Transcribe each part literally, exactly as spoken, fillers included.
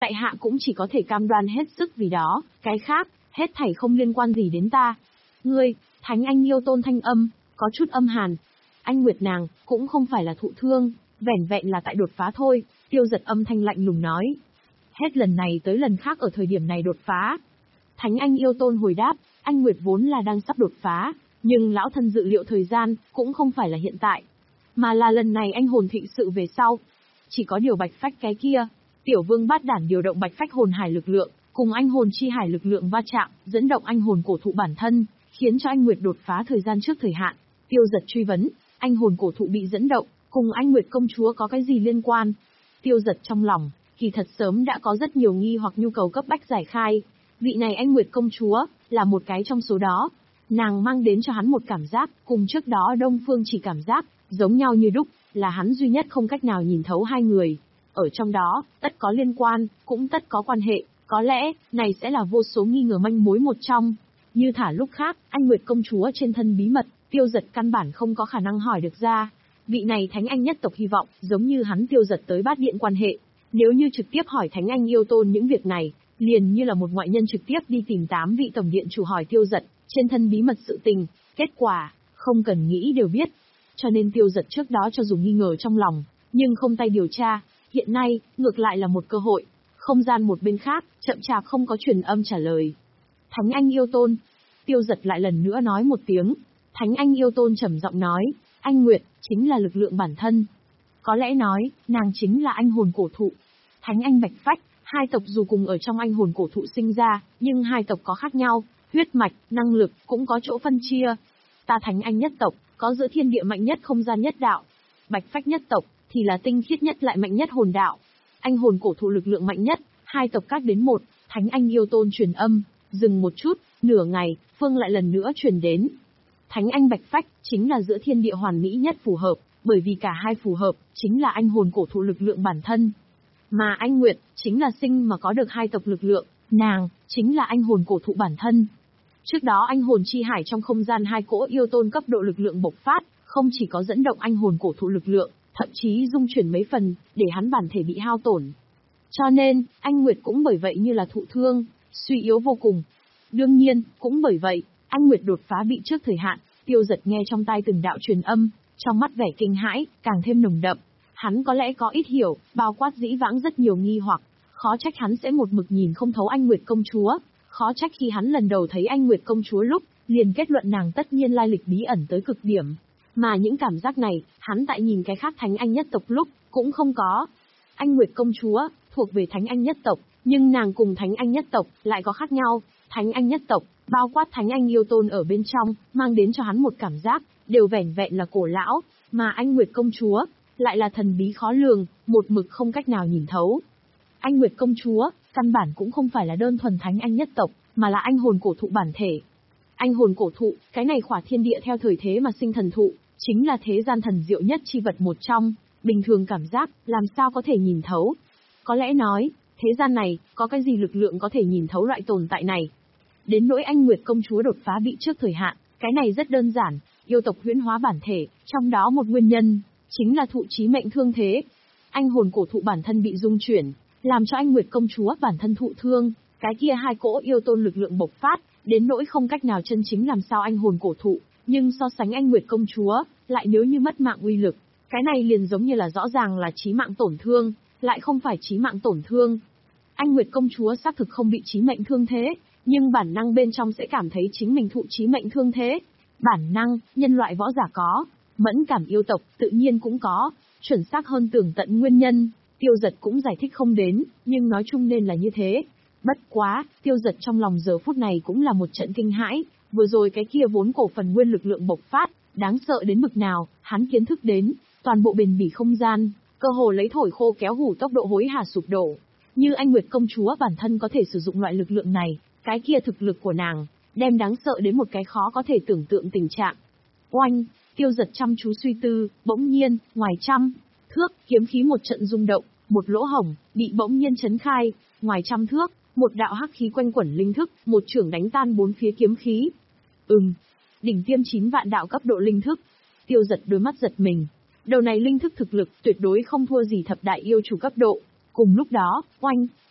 tại hạ cũng chỉ có thể cam đoan hết sức vì đó, cái khác, hết thảy không liên quan gì đến ta. Ngươi, Thánh Anh Yêu Tôn thanh âm, có chút âm hàn. Anh Nguyệt nàng, cũng không phải là thụ thương, vẻn vẹn là tại đột phá thôi, Tiêu Giật âm thanh lạnh lùng nói. Hết lần này tới lần khác ở thời điểm này đột phá. Thánh Anh Yêu Tôn hồi đáp, anh Nguyệt vốn là đang sắp đột phá, nhưng lão thân dự liệu thời gian, cũng không phải là hiện tại, mà là lần này anh hồn thịnh sự về sau. Chỉ có điều bạch phách cái kia, Tiểu Vương Bát Đản điều động bạch phách hồn hải lực lượng, cùng anh hồn chi hải lực lượng va chạm, dẫn động anh hồn cổ thụ bản thân, khiến cho anh Nguyệt đột phá thời gian trước thời hạn. Tiêu Giật truy vấn, anh hồn cổ thụ bị dẫn động, cùng anh Nguyệt công chúa có cái gì liên quan? Tiêu Giật trong lòng, kỳ thật sớm đã có rất nhiều nghi hoặc nhu cầu cấp bách giải khai. Vị này anh Nguyệt công chúa, là một cái trong số đó. Nàng mang đến cho hắn một cảm giác, cùng trước đó Đông Phương chỉ cảm giác, giống nhau như đúc, là hắn duy nhất không cách nào nhìn thấu hai người. Ở trong đó, tất có liên quan, cũng tất có quan hệ, có lẽ, này sẽ là vô số nghi ngờ manh mối một trong. Như thả lúc khác, anh Nguyệt công chúa trên thân bí mật, Tiêu Giật căn bản không có khả năng hỏi được ra. Vị này Thánh Anh nhất tộc hy vọng, giống như hắn Tiêu Giật tới Bát Điện quan hệ. Nếu như trực tiếp hỏi Thánh Anh Yêu Tôn những việc này, liền như là một ngoại nhân trực tiếp đi tìm tám vị tổng điện chủ hỏi Tiêu Giật, trên thân bí mật sự tình, kết quả, không cần nghĩ đều biết. Cho nên Tiêu Giật trước đó cho dù nghi ngờ trong lòng, nhưng không tay điều tra, hiện nay, ngược lại là một cơ hội. Không gian một bên khác, chậm chạp không có truyền âm trả lời. Thánh Anh Yêu Tôn. Tiêu Giật lại lần nữa nói một tiếng. Thánh Anh Yêu Tôn trầm giọng nói, anh Nguyệt, chính là lực lượng bản thân. Có lẽ nói, nàng chính là anh hồn cổ thụ. Thánh Anh Bạch Phách, hai tộc dù cùng ở trong anh hồn cổ thụ sinh ra, nhưng hai tộc có khác nhau, huyết mạch, năng lực, cũng có chỗ phân chia. Ta Thánh Anh nhất tộc, có giữa thiên địa mạnh nhất không gian nhất đạo. Bạch Phách nhất tộc, thì là tinh khiết nhất lại mạnh nhất hồn đạo. Anh hồn cổ thụ lực lượng mạnh nhất, hai tộc các đến một, Thánh Anh Yêu Tôn truyền âm, dừng một chút, nửa ngày, phương lại lần nữa truyền đến. Thánh Anh Bạch Phách, chính là giữa thiên địa hoàn mỹ nhất phù hợp, bởi vì cả hai phù hợp, chính là anh hồn cổ thụ lực lượng bản thân. Mà anh Nguyệt, chính là sinh mà có được hai tộc lực lượng, nàng, chính là anh hồn cổ thụ bản thân. Trước đó anh hồn chi hải trong không gian hai cỗ yêu tôn cấp độ lực lượng bộc phát, không chỉ có dẫn động anh hồn cổ thụ lực lượng, thậm chí dung chuyển mấy phần, để hắn bản thể bị hao tổn. Cho nên, anh Nguyệt cũng bởi vậy như là thụ thương, suy yếu vô cùng. Đương nhiên, cũng bởi vậy, anh Nguyệt đột phá bị trước thời hạn, Tiêu Giật nghe trong tai từng đạo truyền âm, trong mắt vẻ kinh hãi, càng thêm nồng đậm. Hắn có lẽ có ít hiểu, bao quát dĩ vãng rất nhiều nghi hoặc, khó trách hắn sẽ một mực nhìn không thấu anh Nguyệt công chúa, khó trách khi hắn lần đầu thấy anh Nguyệt công chúa lúc, liền kết luận nàng tất nhiên lai lịch bí ẩn tới cực điểm. Mà những cảm giác này, hắn tại nhìn cái khác Thánh Anh nhất tộc lúc, cũng không có. Anh Nguyệt công chúa, thuộc về Thánh Anh nhất tộc, nhưng nàng cùng Thánh Anh nhất tộc, lại có khác nhau. Thánh Anh nhất tộc, bao quát Thánh Anh Yêu Tôn ở bên trong, mang đến cho hắn một cảm giác, đều vẻn vẹn là cổ lão, mà anh Nguyệt công chúa, lại là thần bí khó lường, một mực không cách nào nhìn thấu. Anh Nguyệt công chúa, căn bản cũng không phải là đơn thuần Thánh Anh nhất tộc, mà là anh hồn cổ thụ bản thể. Anh hồn cổ thụ, cái này khỏa thiên địa theo thời thế mà sinh thần thụ, chính là thế gian thần diệu nhất chi vật một trong, bình thường cảm giác, làm sao có thể nhìn thấu. Có lẽ nói, thế gian này, có cái gì lực lượng có thể nhìn thấu loại tồn tại này. Đến nỗi anh Nguyệt công chúa đột phá bị trước thời hạn, cái này rất đơn giản, yêu tộc huyễn hóa bản thể, trong đó một nguyên nhân, chính là thụ chí mệnh thương thế. Anh hồn cổ thụ bản thân bị dung chuyển, làm cho anh Nguyệt công chúa bản thân thụ thương, cái kia hai cỗ yêu tôn lực lượng bộc phát, đến nỗi không cách nào chân chính làm sao anh hồn cổ thụ, nhưng so sánh anh Nguyệt công chúa, lại nếu như mất mạng uy lực, cái này liền giống như là rõ ràng là chí mạng tổn thương, lại không phải chí mạng tổn thương. Anh Nguyệt công chúa xác thực không bị chí mệnh thương thế, nhưng bản năng bên trong sẽ cảm thấy chính mình thụ chí mệnh thương thế. Bản năng, nhân loại võ giả có, mẫn cảm yêu tộc, tự nhiên cũng có, chuẩn xác hơn tường tận nguyên nhân, Tiêu Giật cũng giải thích không đến, nhưng nói chung nên là như thế. Bất quá, Tiêu Giật trong lòng giờ phút này cũng là một trận kinh hãi, vừa rồi cái kia vốn cổ phần nguyên lực lượng bộc phát, đáng sợ đến mực nào, hắn kiến thức đến, toàn bộ bền bỉ không gian, cơ hồ lấy thổi khô kéo hủ tốc độ hối hả sụp đổ. Như anh Nguyệt công chúa bản thân có thể sử dụng loại lực lượng này, cái kia thực lực của nàng, đem đáng sợ đến một cái khó có thể tưởng tượng tình trạng. Oanh, Tiêu Giật chăm chú suy tư, bỗng nhiên, ngoài trăm thước, kiếm khí một trận rung động, một lỗ hổng, bị bỗng nhiên chấn khai, ngoài trăm thước, một đạo hắc khí quanh quẩn linh thức, một chưởng đánh tan bốn phía kiếm khí. Ừm, đỉnh tiêm chín vạn đạo cấp độ linh thức. Tiêu Giật đôi mắt giật mình. Đầu này linh thức thực lực tuyệt đối không thua gì thập đại yêu chủ cấp độ. Cùng lúc đó, oanh,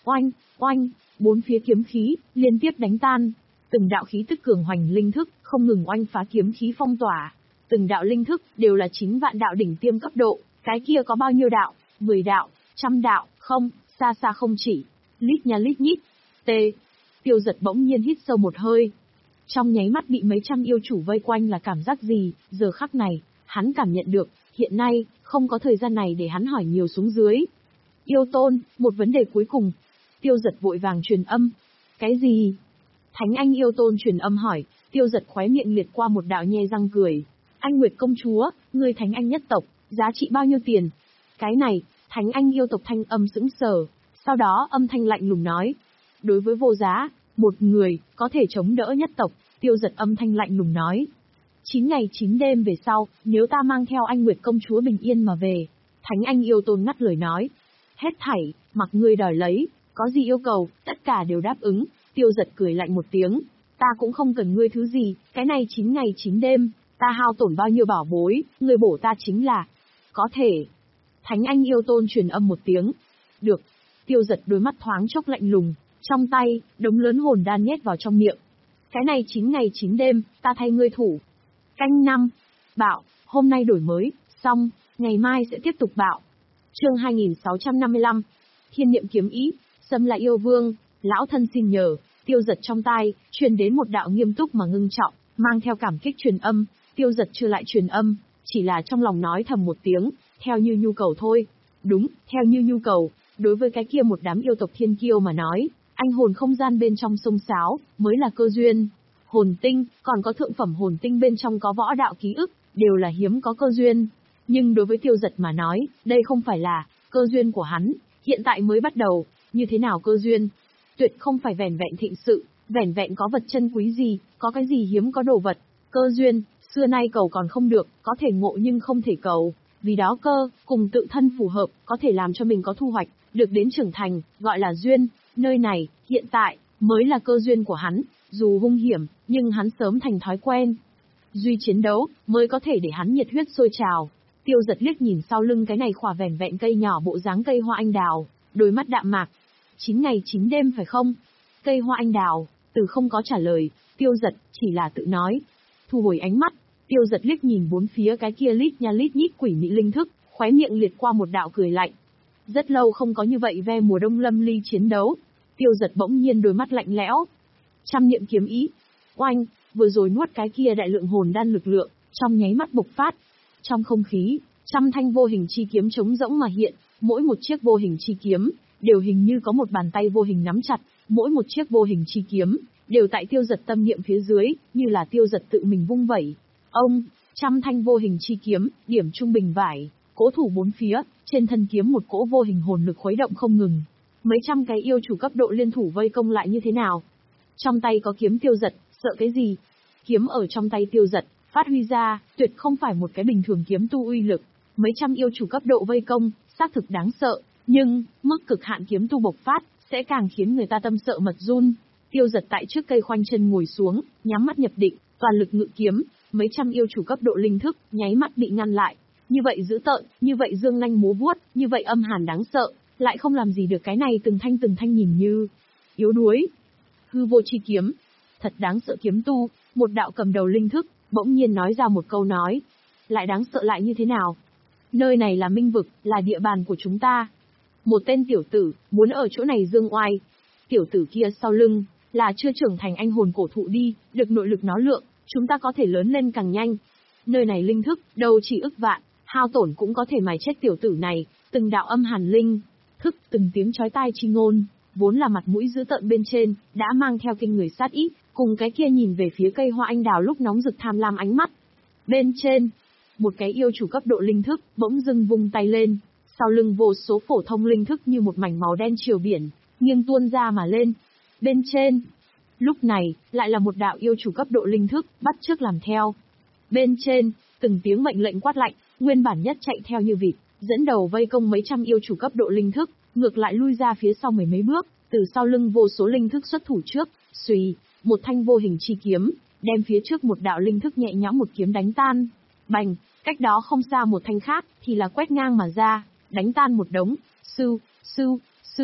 Oanh, oanh, bốn phía kiếm khí, liên tiếp đánh tan. Từng đạo khí tức cường hoành linh thức, không ngừng oanh phá kiếm khí phong tỏa. Từng đạo linh thức, đều là chính vạn đạo đỉnh tiêm cấp độ, cái kia có bao nhiêu đạo, mười đạo, trăm đạo, không, xa xa không chỉ. Lít nha lít nhít. T. Tiêu Giật bỗng nhiên hít sâu một hơi. Trong nháy mắt bị mấy trăm yêu chủ vây quanh là cảm giác gì, giờ khắc này, hắn cảm nhận được, hiện nay, không có thời gian này để hắn hỏi nhiều xuống dưới. Yêu tôn, một vấn đề cuối cùng. Tiêu Giật vội vàng truyền âm. Cái gì? Thánh Anh yêu tôn truyền âm hỏi, Tiêu Giật khóe miệng liệt qua một đạo nhe răng cười. Anh Nguyệt công chúa, ngươi Thánh Anh nhất tộc, giá trị bao nhiêu tiền? Cái này, Thánh Anh yêu tộc thanh âm sững sờ, sau đó âm thanh lạnh lùng nói. Đối với vô giá, một người, có thể chống đỡ nhất tộc, Tiêu Giật âm thanh lạnh lùng nói. Chín ngày chín đêm về sau, nếu ta mang theo anh Nguyệt công chúa bình yên mà về. Thánh Anh yêu tôn ngắt lời nói. Hết thảy, mặc ngươi đòi lấy, có gì yêu cầu, tất cả đều đáp ứng. Tiêu Giật cười lạnh một tiếng. Ta cũng không cần ngươi thứ gì, cái này chín ngày chín đêm, ta hao tổn bao nhiêu bảo bối, ngươi bổ ta chính là. Có thể. Thánh Anh yêu tôn truyền âm một tiếng. Được. Tiêu Giật đôi mắt thoáng chốc lạnh lùng, trong tay, đống lớn hồn đan nhét vào trong miệng. Cái này chín ngày chín đêm, ta thay ngươi thủ. Canh năm. Bạo, hôm nay đổi mới, xong, ngày mai sẽ tiếp tục bạo. Chương hai nghìn sáu trăm năm mươi lăm. Thiên niệm kiếm ý, xâm lại yêu vương, lão thân xin nhờ. Tiêu Giật trong tai, truyền đến một đạo nghiêm túc mà ngưng trọng, mang theo cảm kích truyền âm. Tiêu Giật chưa lại truyền âm, chỉ là trong lòng nói thầm một tiếng, theo như nhu cầu thôi. Đúng, theo như nhu cầu, đối với cái kia một đám yêu tộc thiên kiêu mà nói, anh hồn không gian bên trong sông sáo, mới là cơ duyên. Hồn tinh, còn có thượng phẩm hồn tinh bên trong có võ đạo ký ức, đều là hiếm có cơ duyên. Nhưng đối với Tiêu Giật mà nói, đây không phải là cơ duyên của hắn, hiện tại mới bắt đầu, như thế nào cơ duyên? Tuyệt không phải vẻn vẹn thịnh sự, vẻn vẹn có vật chân quý gì, có cái gì hiếm có đồ vật. Cơ duyên, xưa nay cầu còn không được, có thể ngộ nhưng không thể cầu. Vì đó cơ, cùng tự thân phù hợp, có thể làm cho mình có thu hoạch, được đến trưởng thành, gọi là duyên. Nơi này, hiện tại, mới là cơ duyên của hắn, dù hung hiểm, nhưng hắn sớm thành thói quen. Duy chiến đấu, mới có thể để hắn nhiệt huyết sôi trào. Tiêu Giật liếc nhìn sau lưng cái này khỏa vẻn vẹn cây nhỏ bộ dáng cây hoa anh đào, đôi mắt đạm mạc. Chín ngày chín đêm phải không? Cây hoa anh đào, từ không có trả lời, Tiêu Giật chỉ là tự nói. Thu hồi ánh mắt, Tiêu Giật liếc nhìn bốn phía cái kia lít nha lít nhít quỷ mị linh thức, khóe miệng liệt qua một đạo cười lạnh. Rất lâu không có như vậy ve mùa đông lâm ly chiến đấu. Tiêu Giật bỗng nhiên đôi mắt lạnh lẽo. Trăm niệm kiếm ý. Oanh, vừa rồi nuốt cái kia đại lượng hồn đan lực lượng, trong nháy mắt bộc phát. Trong không khí, trăm thanh vô hình chi kiếm trống rỗng mà hiện, mỗi một chiếc vô hình chi kiếm, đều hình như có một bàn tay vô hình nắm chặt, mỗi một chiếc vô hình chi kiếm, đều tại Tiêu Giật tâm niệm phía dưới, như là Tiêu Giật tự mình vung vẩy. Ông, trăm thanh vô hình chi kiếm, điểm trung bình vải, cố thủ bốn phía, trên thân kiếm một cỗ vô hình hồn lực khuấy động không ngừng. Mấy trăm cái yêu chủ cấp độ liên thủ vây công lại như thế nào? Trong tay có kiếm Tiêu Giật, sợ cái gì? Kiếm ở trong tay Tiêu Giật, phát huy ra, tuyệt không phải một cái bình thường kiếm tu uy lực. Mấy trăm yêu chủ cấp độ vây công, xác thực đáng sợ, nhưng, mức cực hạn kiếm tu bộc phát, sẽ càng khiến người ta tâm sợ mật run. Tiêu Giật tại trước cây khoanh chân ngồi xuống, nhắm mắt nhập định, toàn lực ngự kiếm, mấy trăm yêu chủ cấp độ linh thức, nháy mắt bị ngăn lại. Như vậy dữ tợn, như vậy dương nanh múa vuốt, như vậy âm hàn đáng sợ, lại không làm gì được cái này từng thanh từng thanh nhìn như yếu đuối. Hư vô chi kiếm, thật đáng sợ kiếm tu, một đạo cầm đầu linh thức, bỗng nhiên nói ra một câu nói. Lại đáng sợ lại như thế nào? Nơi này là minh vực, là địa bàn của chúng ta. Một tên tiểu tử, muốn ở chỗ này dương oai. Tiểu tử kia sau lưng, là chưa trưởng thành anh hồn cổ thụ đi, được nội lực nó lượng, chúng ta có thể lớn lên càng nhanh. Nơi này linh thức, đâu chỉ ức vạn, hao tổn cũng có thể mài chết tiểu tử này, từng đạo âm hàn linh thức, từng tiếng chói tai chi ngôn, vốn là mặt mũi dữ tợn bên trên, đã mang theo kinh người sát ý, cùng cái kia nhìn về phía cây hoa anh đào lúc nóng rực tham lam ánh mắt. Bên trên, một cái yêu chủ cấp độ linh thức, bỗng dưng vung tay lên, sau lưng vô số phổ thông linh thức như một mảnh màu đen triều biển, nghiêng tuôn ra mà lên. Bên trên, lúc này, lại là một đạo yêu chủ cấp độ linh thức, bắt chước làm theo. Bên trên, từng tiếng mệnh lệnh quát lạnh, nguyên bản nhất chạy theo như vịt, dẫn đầu vây công mấy trăm yêu chủ cấp độ linh thức, ngược lại lui ra phía sau mười mấy bước, từ sau lưng vô số linh thức xuất thủ trước, xùy, một thanh vô hình chi kiếm, đem phía trước một đạo linh thức nhẹ nhõm một kiếm đánh tan. Bành, cách đó không xa một thanh khác, thì là quét ngang mà ra, đánh tan một đống, sưu, sưu, sưu,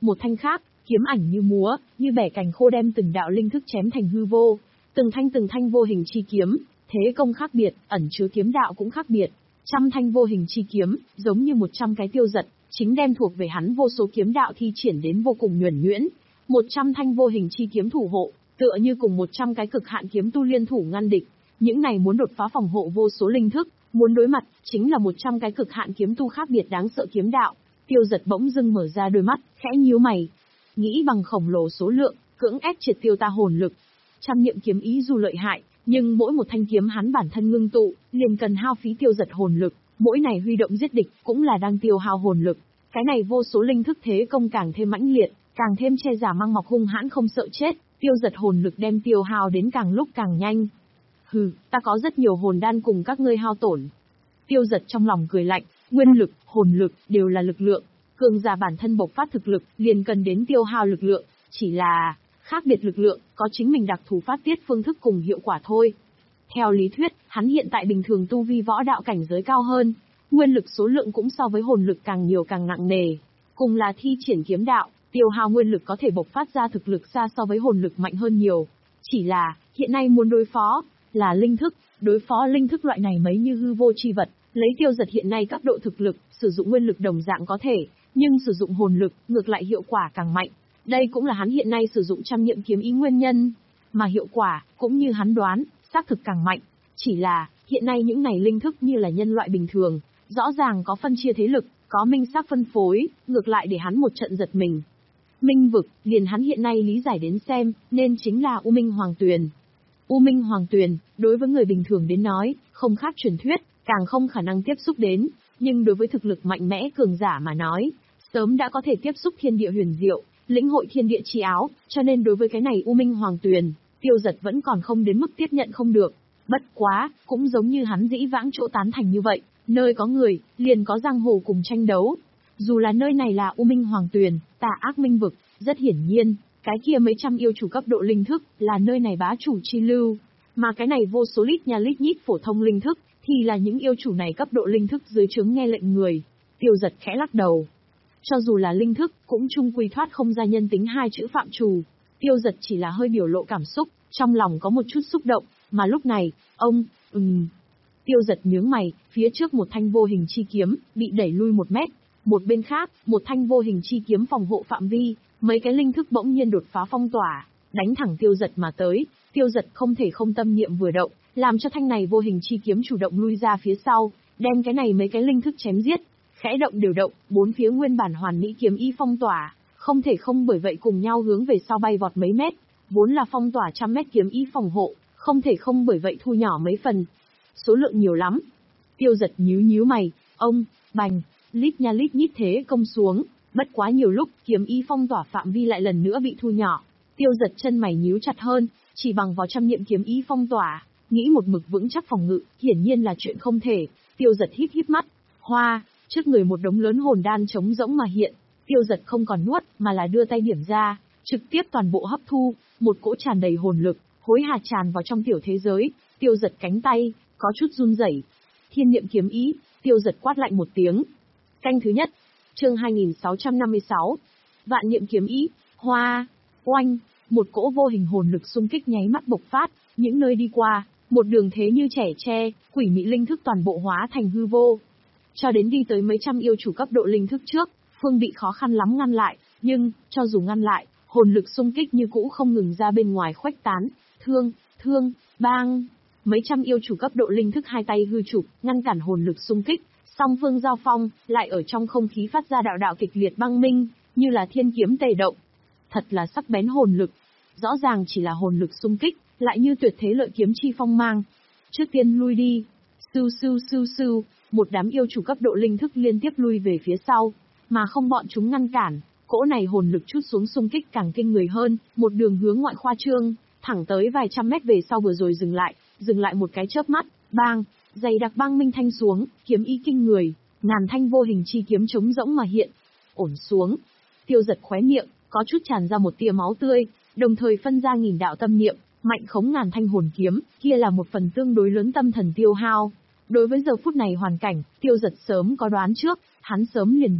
Một thanh khác, kiếm ảnh như múa, như bẻ cành khô đem từng đạo linh thức chém thành hư vô. Từng thanh từng thanh vô hình chi kiếm, thế công khác biệt, ẩn chứa kiếm đạo cũng khác biệt. Trăm thanh vô hình chi kiếm, giống như một trăm cái tiêu giật, chính đem thuộc về hắn vô số kiếm đạo thi triển đến vô cùng nhuần nhuyễn. Một trăm thanh vô hình chi kiếm thủ hộ, tựa như cùng một trăm cái cực hạn kiếm tu liên thủ ngăn địch. Những này muốn đột phá phòng hộ vô số linh thức, muốn đối mặt, chính là một trăm cái cực hạn kiếm tu khác biệt đáng sợ kiếm đạo. Tiêu giật bỗng dưng mở ra đôi mắt, khẽ nhíu mày. Nghĩ bằng khổng lồ số lượng, cưỡng ép triệt tiêu ta hồn lực. Trăm niệm kiếm ý dù lợi hại, nhưng mỗi một thanh kiếm hắn bản thân ngưng tụ, liền cần hao phí tiêu giật hồn lực, mỗi này huy động giết địch cũng là đang tiêu hao hồn lực. Cái này vô số linh thức thế công càng thêm mãnh liệt, càng thêm che giả mang mọc hung hãn không sợ chết, tiêu giật hồn lực đem tiêu hao đến càng lúc càng nhanh. Hừ, ta có rất nhiều hồn đan cùng các ngươi hao tổn. Tiêu giật trong lòng cười lạnh, nguyên lực, hồn lực đều là lực lượng, cường giả bản thân bộc phát thực lực, liền cần đến tiêu hao lực lượng, chỉ là khác biệt lực lượng, có chính mình đặc thù phát tiết phương thức cùng hiệu quả thôi. Theo lý thuyết, hắn hiện tại bình thường tu vi võ đạo cảnh giới cao hơn, nguyên lực số lượng cũng so với hồn lực càng nhiều càng nặng nề. Cùng là thi triển kiếm đạo, tiêu hao nguyên lực có thể bộc phát ra thực lực xa so với hồn lực mạnh hơn nhiều. Chỉ là, hiện nay muốn đối phó, là linh thức, đối phó linh thức loại này mấy như hư vô chi vật, lấy tiêu giật hiện nay cấp độ thực lực, sử dụng nguyên lực đồng dạng có thể, nhưng sử dụng hồn lực, ngược lại hiệu quả càng mạnh. Đây cũng là hắn hiện nay sử dụng trăm niệm kiếm ý nguyên nhân, mà hiệu quả, cũng như hắn đoán, xác thực càng mạnh. Chỉ là, hiện nay những này linh thức như là nhân loại bình thường, rõ ràng có phân chia thế lực, có minh xác phân phối, ngược lại để hắn một trận giật mình. Minh vực, liền hắn hiện nay lý giải đến xem, nên chính là U Minh Hoàng Tuyền. U Minh Hoàng Tuyền, đối với người bình thường đến nói, không khác truyền thuyết, càng không khả năng tiếp xúc đến, nhưng đối với thực lực mạnh mẽ cường giả mà nói, sớm đã có thể tiếp xúc thiên địa huyền diệu, lĩnh hội thiên địa chi áo, cho nên đối với cái này U Minh Hoàng Tuyền, tiêu giật vẫn còn không đến mức tiếp nhận không được. Bất quá, cũng giống như hắn dĩ vãng chỗ tán thành như vậy, nơi có người, liền có giang hồ cùng tranh đấu. Dù là nơi này là U Minh Hoàng Tuyền, tà ác minh vực, rất hiển nhiên, cái kia mấy trăm yêu chủ cấp độ linh thức, là nơi này bá chủ chi lưu. Mà cái này vô số lít nha lít nhít phổ thông linh thức, thì là những yêu chủ này cấp độ linh thức dưới trướng nghe lệnh người. Tiêu giật khẽ lắc đầu. Cho dù là linh thức, cũng chung quy thoát không ra nhân tính hai chữ phạm trù. Tiêu giật chỉ là hơi biểu lộ cảm xúc, trong lòng có một chút xúc động, mà lúc này, ông, ừm. Tiêu giật nhướng mày, phía trước một thanh vô hình chi kiếm, bị đẩy lui một mét. Một bên khác, một thanh vô hình chi kiếm phòng hộ phạm vi, mấy cái linh thức bỗng nhiên đột phá phong tỏa, đánh thẳng tiêu giật mà tới. Tiêu giật không thể không tâm niệm vừa động, làm cho thanh này vô hình chi kiếm chủ động lui ra phía sau, đem cái này mấy cái linh thức chém giết. Khẽ động điều động, bốn phía nguyên bản hoàn mỹ kiếm y phong tỏa, không thể không bởi vậy cùng nhau hướng về sau bay vọt mấy mét, vốn là phong tỏa trăm mét kiếm y phòng hộ, không thể không bởi vậy thu nhỏ mấy phần. Số lượng nhiều lắm. Tiêu giật nhíu nhíu mày, ông, bành, lít nha lít nhít thế công xuống, bất quá nhiều lúc kiếm y phong tỏa phạm vi lại lần nữa bị thu nhỏ. Tiêu giật chân mày nhíu chặt hơn, chỉ bằng vào trăm niệm kiếm y phong tỏa, nghĩ một mực vững chắc phòng ngự, hiển nhiên là chuyện không thể. Tiêu giật híp híp mắt, hoa, trước người một đống lớn hồn đan trống rỗng mà hiện. Tiêu giật không còn nuốt, mà là đưa tay điểm ra, trực tiếp toàn bộ hấp thu, một cỗ tràn đầy hồn lực, hối hả tràn vào trong tiểu thế giới. Tiêu giật cánh tay, có chút run rẩy. Thiên niệm kiếm ý, tiêu giật quát lạnh một tiếng. Canh thứ nhất, chương hai nghìn sáu trăm năm mươi sáu. Vạn niệm kiếm ý, hoa, oanh, một cỗ vô hình hồn lực xung kích nháy mắt bộc phát, những nơi đi qua, một đường thế như trẻ tre, quỷ mị linh thức toàn bộ hóa thành hư vô. Cho đến đi tới mấy trăm yêu chủ cấp độ linh thức trước, Phương bị khó khăn lắm ngăn lại, nhưng, cho dù ngăn lại, hồn lực xung kích như cũ không ngừng ra bên ngoài khuếch tán, thương, thương, bang. Mấy trăm yêu chủ cấp độ linh thức hai tay hư chụp, ngăn cản hồn lực xung kích, song phương giao phong, lại ở trong không khí phát ra đạo đạo kịch liệt băng minh, như là thiên kiếm tề động. Thật là sắc bén hồn lực. Rõ ràng chỉ là hồn lực xung kích, lại như tuyệt thế lợi kiếm chi phong mang. Trước tiên lui đi. Sưu sưu sưu sưu, một đám yêu chủ cấp độ linh thức liên tiếp lui về phía sau, mà không bọn chúng ngăn cản, cỗ này hồn lực chút xuống xung kích càng kinh người hơn, một đường hướng ngoại khoa trương, thẳng tới vài trăm mét về sau vừa rồi dừng lại, dừng lại một cái chớp mắt, bang, dày đặc băng minh thanh xuống, kiếm ý kinh người, ngàn thanh vô hình chi kiếm trống rỗng mà hiện. Ổn xuống. Tiêu giật khóe miệng, có chút tràn ra một tia máu tươi, đồng thời phân ra nghìn đạo tâm niệm, mạnh khống ngàn thanh hồn kiếm, kia là một phần tương đối lớn tâm thần tiêu hao. Đối với giờ phút này hoàn cảnh, tiêu giật sớm có đoán trước, hắn sớm liền biết,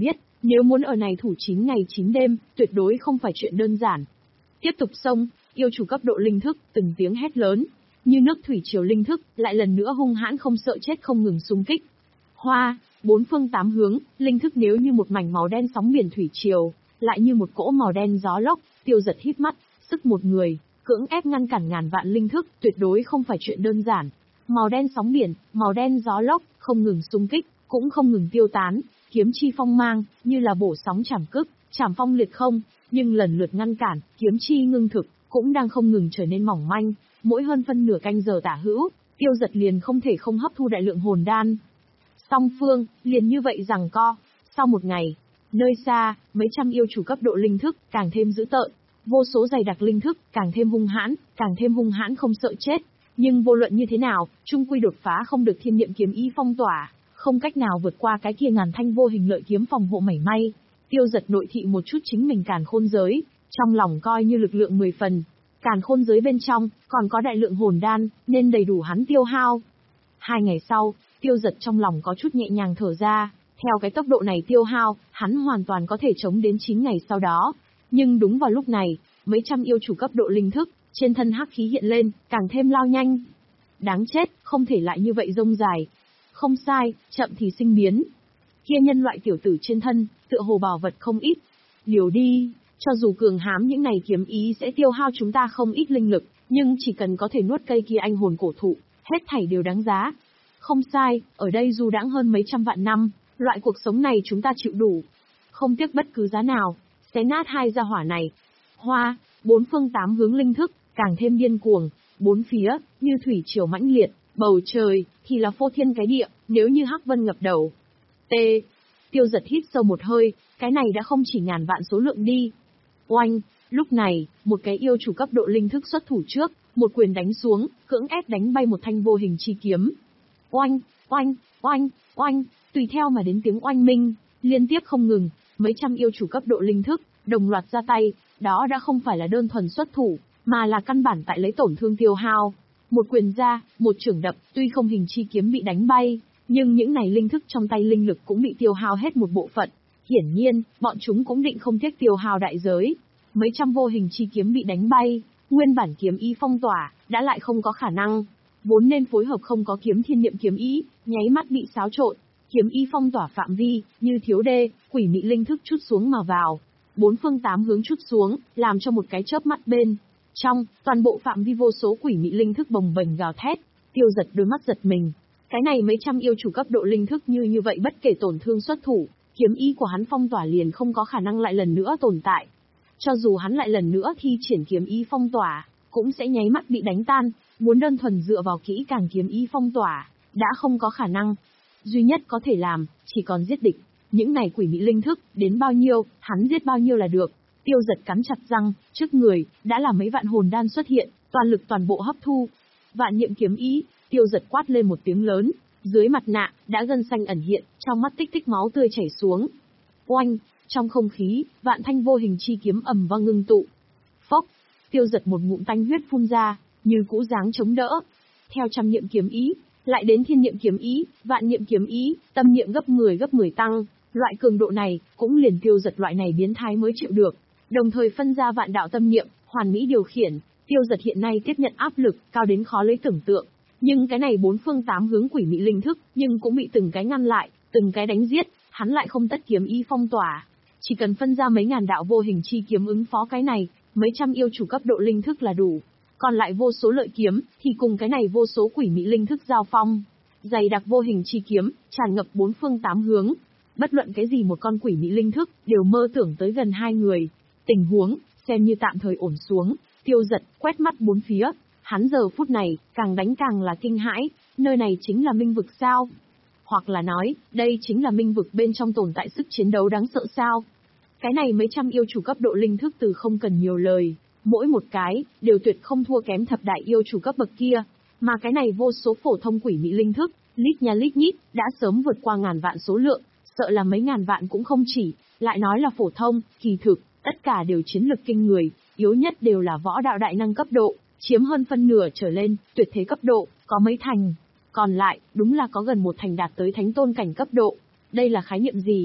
Nếu muốn ở này thủ chín ngày chín đêm, tuyệt đối không phải chuyện đơn giản. Tiếp tục xông, yêu chủ cấp độ linh thức, từng tiếng hét lớn, như nước thủy triều linh thức, lại lần nữa hung hãn không sợ chết không ngừng xung kích. Hoa, bốn phương tám hướng, linh thức nếu như một mảnh màu đen sóng biển thủy triều, lại như một cỗ màu đen gió lốc, Tiêu Giật híp mắt, sức một người, cưỡng ép ngăn cản ngàn vạn linh thức, tuyệt đối không phải chuyện đơn giản. Màu đen sóng biển, màu đen gió lốc, không ngừng xung kích, cũng không ngừng tiêu tán, kiếm chi phong mang, như là bổ sóng chảm cức, chảm phong liệt không, nhưng lần lượt ngăn cản, kiếm chi ngưng thực, cũng đang không ngừng trở nên mỏng manh, mỗi hơn phân nửa canh giờ tả hữu, Tiêu Giật liền không thể không hấp thu đại lượng hồn đan. Song phương, liền như vậy giằng co, sau một ngày, nơi xa, mấy trăm yêu chủ cấp độ linh thức, càng thêm dữ tợn, vô số dày đặc linh thức, càng thêm hung hãn, càng thêm hung hãn không sợ chết, nhưng vô luận như thế nào, chung quy đột phá không được thiên niệm kiếm ý phong tỏa, không cách nào vượt qua cái kia ngàn thanh vô hình lợi kiếm phòng hộ mảy may. Tiêu Giật nội thị một chút chính mình càn khôn giới, trong lòng coi như lực lượng mười phần. Càn khôn giới bên trong, còn có đại lượng hồn đan, nên đầy đủ hắn tiêu hao. Hai ngày sau, Tiêu Giật trong lòng có chút nhẹ nhàng thở ra, theo cái tốc độ này tiêu hao, hắn hoàn toàn có thể chống đến chín ngày sau đó. Nhưng đúng vào lúc này, mấy trăm yêu chủ cấp độ linh thức, trên thân hắc khí hiện lên, càng thêm lao nhanh. Đáng chết, không thể lại như vậy rông dài. Không sai, chậm thì sinh biến. Kia nhân loại tiểu tử trên thân, tựa hồ bảo vật không ít. Liều đi, cho dù cường hám những này kiếm ý sẽ tiêu hao chúng ta không ít linh lực, nhưng chỉ cần có thể nuốt cây kia anh hồn cổ thụ, hết thảy đều đáng giá. Không sai, ở đây dù đãng hơn mấy trăm vạn năm, loại cuộc sống này chúng ta chịu đủ. Không tiếc bất cứ giá nào, xé nát hai gia hỏa này. Hoa, bốn phương tám hướng linh thức, càng thêm điên cuồng, bốn phía, như thủy triều mãnh liệt, bầu trời, thì là phô thiên cái địa, nếu như hắc vân ngập đầu. T. Tiêu Giật hít sâu một hơi, cái này đã không chỉ ngàn vạn số lượng đi. Oanh, lúc này, một cái yêu chủ cấp độ linh thức xuất thủ trước, một quyền đánh xuống, cưỡng ép đánh bay một thanh vô hình chi kiếm. Oanh, oanh, oanh, oanh, tùy theo mà đến tiếng oanh minh, liên tiếp không ngừng, mấy trăm yêu chủ cấp độ linh thức, đồng loạt ra tay, đó đã không phải là đơn thuần xuất thủ, mà là căn bản tại lấy tổn thương tiêu hao. Một quyền ra, một chưởng đập, tuy không hình chi kiếm bị đánh bay, nhưng những này linh thức trong tay linh lực cũng bị tiêu hao hết một bộ phận. Hiển nhiên, bọn chúng cũng định không tiếc tiêu hao đại giới. Mấy trăm vô hình chi kiếm bị đánh bay, nguyên bản kiếm ý phong tỏa, đã lại không có khả năng. Vốn nên phối hợp không có kiếm thiên niệm kiếm ý, nháy mắt bị xáo trộn. Kiếm ý phong tỏa phạm vi, như thiếu đê, quỷ mị linh thức chút xuống mà vào. Bốn phương tám hướng chút xuống, làm cho một cái chớp mắt bên. Trong, toàn bộ phạm vi vô số quỷ mị linh thức bồng bềnh gào thét. Tiêu Giật đôi mắt giật mình. Cái này mấy trăm yêu chủ cấp độ linh thức như như vậy bất kể tổn thương xuất thủ, kiếm ý của hắn phong tỏa liền không có khả năng lại lần nữa tồn tại. Cho dù hắn lại lần nữa thi triển kiếm ý phong tỏa, cũng sẽ nháy mắt bị đánh tan, muốn đơn thuần dựa vào kỹ càng kiếm ý phong tỏa, đã không có khả năng. Duy nhất có thể làm, chỉ còn giết địch. Những này quỷ mị linh thức, đến bao nhiêu, hắn giết bao nhiêu là được. Tiêu Giật cắn chặt răng, trước người, đã là mấy vạn hồn đan xuất hiện, toàn lực toàn bộ hấp thu. Vạn niệm kiếm ý, Tiêu Giật quát lên một tiếng lớn, dưới mặt nạ, đã gân xanh ẩn hiện, trong mắt tích tích máu tươi chảy xuống. Oanh, trong không khí, vạn thanh vô hình chi kiếm ầm vang ngưng tụ. Phốc, Tiêu Giật một ngụm tanh huyết phun ra, như cũ dáng chống đỡ. Theo trăm niệm kiếm ý, lại đến thiên niệm kiếm ý, vạn niệm kiếm ý, tâm niệm gấp mười gấp mười tăng, loại cường độ này, cũng liền Tiêu Giật loại này biến thái mới chịu được. Đồng thời phân ra vạn đạo tâm niệm, hoàn mỹ điều khiển, Tiêu Giật hiện nay tiếp nhận áp lực cao đến khó lấy tưởng tượng. Nhưng cái này bốn phương tám hướng quỷ mị linh thức, nhưng cũng bị từng cái ngăn lại, từng cái đánh giết, hắn lại không tất kiếm ý phong tỏa. Chỉ cần phân ra mấy ngàn đạo vô hình chi kiếm ứng phó cái này, mấy trăm yêu chủ cấp độ linh thức là đủ. Còn lại vô số lợi kiếm, thì cùng cái này vô số quỷ mị linh thức giao phong. Dày đặc vô hình chi kiếm, tràn ngập bốn phương tám hướng. Bất luận cái gì một con quỷ mị linh thức, đều mơ tưởng tới gần hai người. Tình huống, xem như tạm thời ổn xuống, Tiêu Giật, quét mắt bốn phía. Hắn giờ phút này, càng đánh càng là kinh hãi, nơi này chính là minh vực sao? Hoặc là nói, đây chính là minh vực bên trong tồn tại sức chiến đấu đáng sợ sao? Cái này mấy trăm yêu chủ cấp độ linh thức từ không cần nhiều lời, mỗi một cái, đều tuyệt không thua kém thập đại yêu chủ cấp bậc kia, mà cái này vô số phổ thông quỷ mị linh thức, lít nha lít nhít, đã sớm vượt qua ngàn vạn số lượng, sợ là mấy ngàn vạn cũng không chỉ, lại nói là phổ thông, kỳ thực, tất cả đều chiến lực kinh người, yếu nhất đều là võ đạo đại năng cấp độ. Chiếm hơn phân nửa trở lên, tuyệt thế cấp độ, có mấy thành. Còn lại, đúng là có gần một thành đạt tới thánh tôn cảnh cấp độ. Đây là khái niệm gì?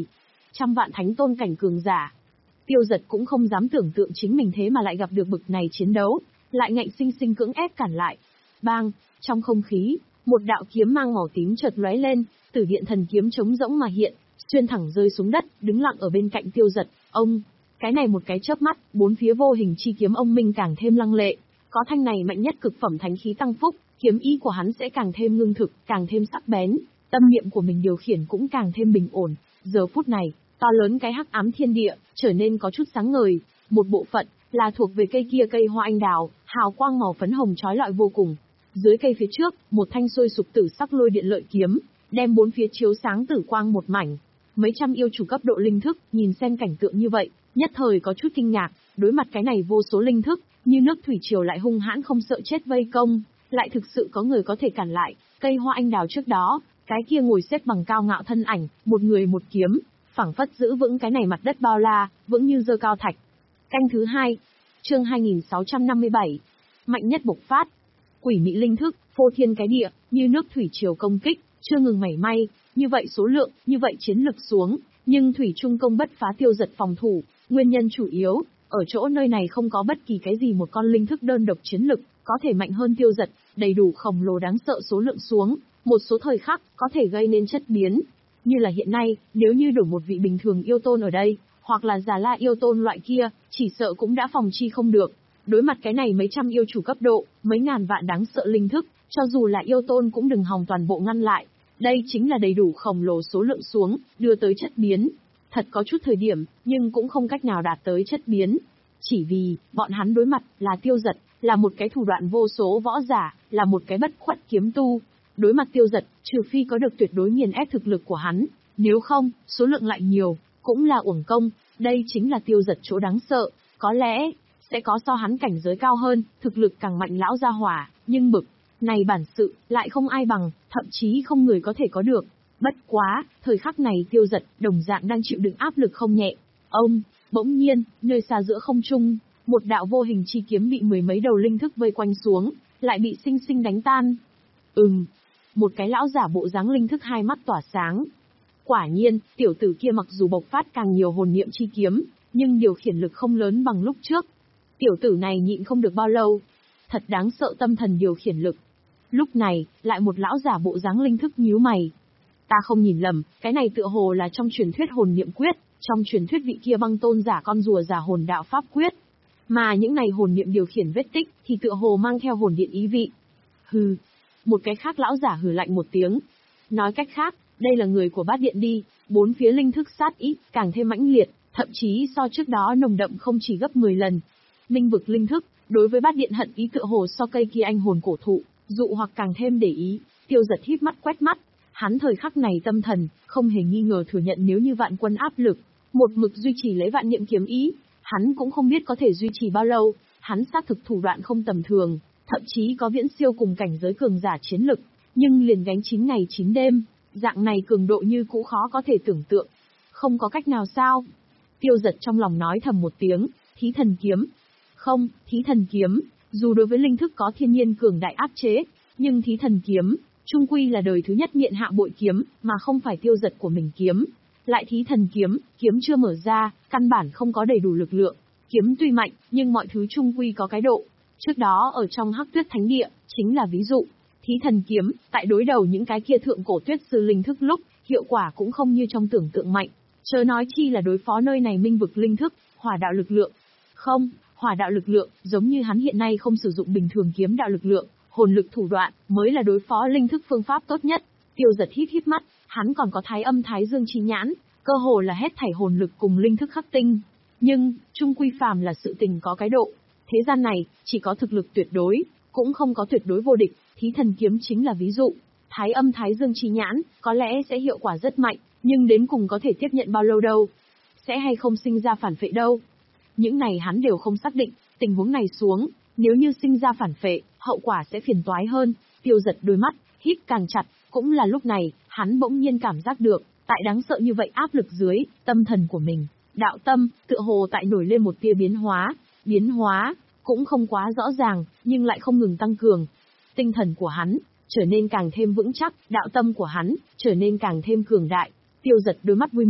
trăm vạn thánh tôn cảnh cường giả. Tiêu Dật cũng không dám tưởng tượng chính mình thế mà lại gặp được bực này chiến đấu, lại ngạnh sinh sinh cưỡng ép cản lại. Bang, trong không khí, một đạo kiếm mang màu tím chợt lóe lên, Tử Điện Thần Kiếm trống rỗng mà hiện, xuyên thẳng rơi xuống đất, đứng lặng ở bên cạnh Tiêu Dật. Ông, cái này một cái chớp mắt, bốn phía vô hình chi kiếm ông minh càng thêm lăng lệ, có thanh này mạnh nhất cực phẩm thánh khí tăng phúc, kiếm ý của hắn sẽ càng thêm ngưng thực, càng thêm sắc bén, tâm niệm của mình điều khiển cũng càng thêm bình ổn. Giờ phút này, to lớn cái hắc ám thiên địa trở nên có chút sáng ngời, một bộ phận là thuộc về cây kia cây hoa anh đào, hào quang màu phấn hồng chói lọi vô cùng. Dưới cây phía trước, một thanh sôi sục tử sắc lôi điện lợi kiếm, đem bốn phía chiếu sáng tử quang một mảnh. Mấy trăm yêu chủ cấp độ linh thức, nhìn xem cảnh tượng như vậy, nhất thời có chút kinh ngạc, đối mặt cái này vô số linh thức, như nước thủy triều lại hung hãn không sợ chết vây công, lại thực sự có người có thể cản lại. Cây hoa anh đào trước đó, cái kia ngồi xếp bằng cao ngạo thân ảnh, một người một kiếm, phảng phất giữ vững cái này mặt đất bao la, vững như giơ cao thạch. Canh thứ hai, chương hai nghìn sáu trăm năm mươi bảy, mạnh nhất bộc phát. Quỷ mị linh thức, phô thiên cái địa, như nước thủy triều công kích, chưa ngừng mảy may, như vậy số lượng, như vậy chiến lực xuống, nhưng thủy trung công bất phá Tiêu Dật phòng thủ, nguyên nhân chủ yếu, ở chỗ nơi này không có bất kỳ cái gì một con linh thức đơn độc chiến lực, có thể mạnh hơn Tiêu Dật, đầy đủ khổng lồ đáng sợ số lượng xuống, một số thời khắc, có thể gây nên chất biến. Như là hiện nay, nếu như đổi một vị bình thường yêu tôn ở đây, hoặc là Già La yêu tôn loại kia, chỉ sợ cũng đã phòng chi không được. Đối mặt cái này mấy trăm yêu chủ cấp độ, mấy ngàn vạn đáng sợ linh thức, cho dù là yêu tôn cũng đừng hòng toàn bộ ngăn lại. Đây chính là đầy đủ khổng lồ số lượng xuống, đưa tới chất biến. Thật có chút thời điểm, nhưng cũng không cách nào đạt tới chất biến. Chỉ vì, bọn hắn đối mặt là Tiêu Dật, là một cái thủ đoạn vô số võ giả, là một cái bất khuất kiếm tu. Đối mặt Tiêu Dật, trừ phi có được tuyệt đối nghiền ép thực lực của hắn, nếu không, số lượng lại nhiều, cũng là uổng công. Đây chính là Tiêu Dật chỗ đáng sợ, có lẽ sẽ có so hắn cảnh giới cao hơn, thực lực càng mạnh lão gia hỏa, nhưng bực này bản sự lại không ai bằng, thậm chí không người có thể có được. Bất quá, thời khắc này Tiêu Dật đồng dạng đang chịu đựng áp lực không nhẹ. Ông, bỗng nhiên, nơi xa giữa không trung, một đạo vô hình chi kiếm bị mười mấy đầu linh thức vây quanh xuống, lại bị sinh sinh đánh tan. Ừm, một cái lão giả bộ dáng linh thức hai mắt tỏa sáng. Quả nhiên, tiểu tử kia mặc dù bộc phát càng nhiều hồn niệm chi kiếm, nhưng điều khiển lực không lớn bằng lúc trước. Tiểu tử này nhịn không được bao lâu. Thật đáng sợ tâm thần điều khiển lực. Lúc này, lại một lão giả bộ dáng linh thức nhíu mày. Ta không nhìn lầm, cái này tựa hồ là trong truyền thuyết hồn niệm quyết, trong truyền thuyết vị kia băng tôn giả con rùa giả hồn đạo pháp quyết. Mà những này hồn niệm điều khiển vết tích, thì tựa hồ mang theo hồn điện ý vị. Hừ. Một cái khác lão giả hừ lạnh một tiếng. Nói cách khác, đây là người của bát điện đi, bốn phía linh thức sát ý, càng thêm mãnh liệt, thậm chí so trước đó nồng đậm không chỉ gấp mười lần. Minh vực linh thức, đối với bát điện hận ý tựa hồ so cây kia anh hồn cổ thụ, dụ hoặc càng thêm để ý. Tiêu Dật híp mắt quét mắt, hắn thời khắc này tâm thần, không hề nghi ngờ thừa nhận nếu như vạn quân áp lực, một mực duy trì lấy vạn niệm kiếm ý, hắn cũng không biết có thể duy trì bao lâu, hắn xác thực thủ đoạn không tầm thường, thậm chí có viễn siêu cùng cảnh giới cường giả chiến lực, nhưng liền gánh chín ngày chín đêm, dạng này cường độ như cũ khó có thể tưởng tượng. Không có cách nào sao? Tiêu Dật trong lòng nói thầm một tiếng, thí thần kiếm. Không, thí thần kiếm, dù đối với linh thức có thiên nhiên cường đại áp chế, nhưng thí thần kiếm, trung quy là đời thứ nhất miện hạ bội kiếm, mà không phải Tiêu Dật của mình kiếm. Lại thí thần kiếm, kiếm chưa mở ra, căn bản không có đầy đủ lực lượng. Kiếm tuy mạnh, nhưng mọi thứ trung quy có cái độ. Trước đó ở trong Hắc Tuyết Thánh Địa, chính là ví dụ. Thí thần kiếm, tại đối đầu những cái kia thượng cổ tuyết sư linh thức lúc, hiệu quả cũng không như trong tưởng tượng mạnh. Chớ nói chi là đối phó nơi này minh vực linh thức, hỏa đạo lực lượng. Không, hỏa đạo lực lượng, giống như hắn hiện nay không sử dụng bình thường kiếm đạo lực lượng, hồn lực thủ đoạn, mới là đối phó linh thức phương pháp tốt nhất. Tiêu Dật hít hít mắt, hắn còn có thái âm thái dương chi nhãn, cơ hồ là hết thảy hồn lực cùng linh thức khắc tinh. Nhưng, trung quy phàm là sự tình có cái độ. Thế gian này, chỉ có thực lực tuyệt đối, cũng không có tuyệt đối vô địch, thí thần kiếm chính là ví dụ. Thái âm thái dương chi nhãn, có lẽ sẽ hiệu quả rất mạnh, nhưng đến cùng có thể tiếp nhận bao lâu đâu. Sẽ hay không sinh ra phản phệ đâu. Những này hắn đều không xác định, tình huống này xuống, nếu như sinh ra phản phệ, hậu quả sẽ phiền toái hơn. Tiêu Dật đôi mắt, hít càng chặt, cũng là lúc này, hắn bỗng nhiên cảm giác được, tại đáng sợ như vậy áp lực dưới, tâm thần của mình, đạo tâm, tựa hồ tại nổi lên một tia biến hóa, biến hóa, cũng không quá rõ ràng, nhưng lại không ngừng tăng cường. Tinh thần của hắn, trở nên càng thêm vững chắc, đạo tâm của hắn, trở nên càng thêm cường đại. Tiêu Dật đôi mắt vui mừng,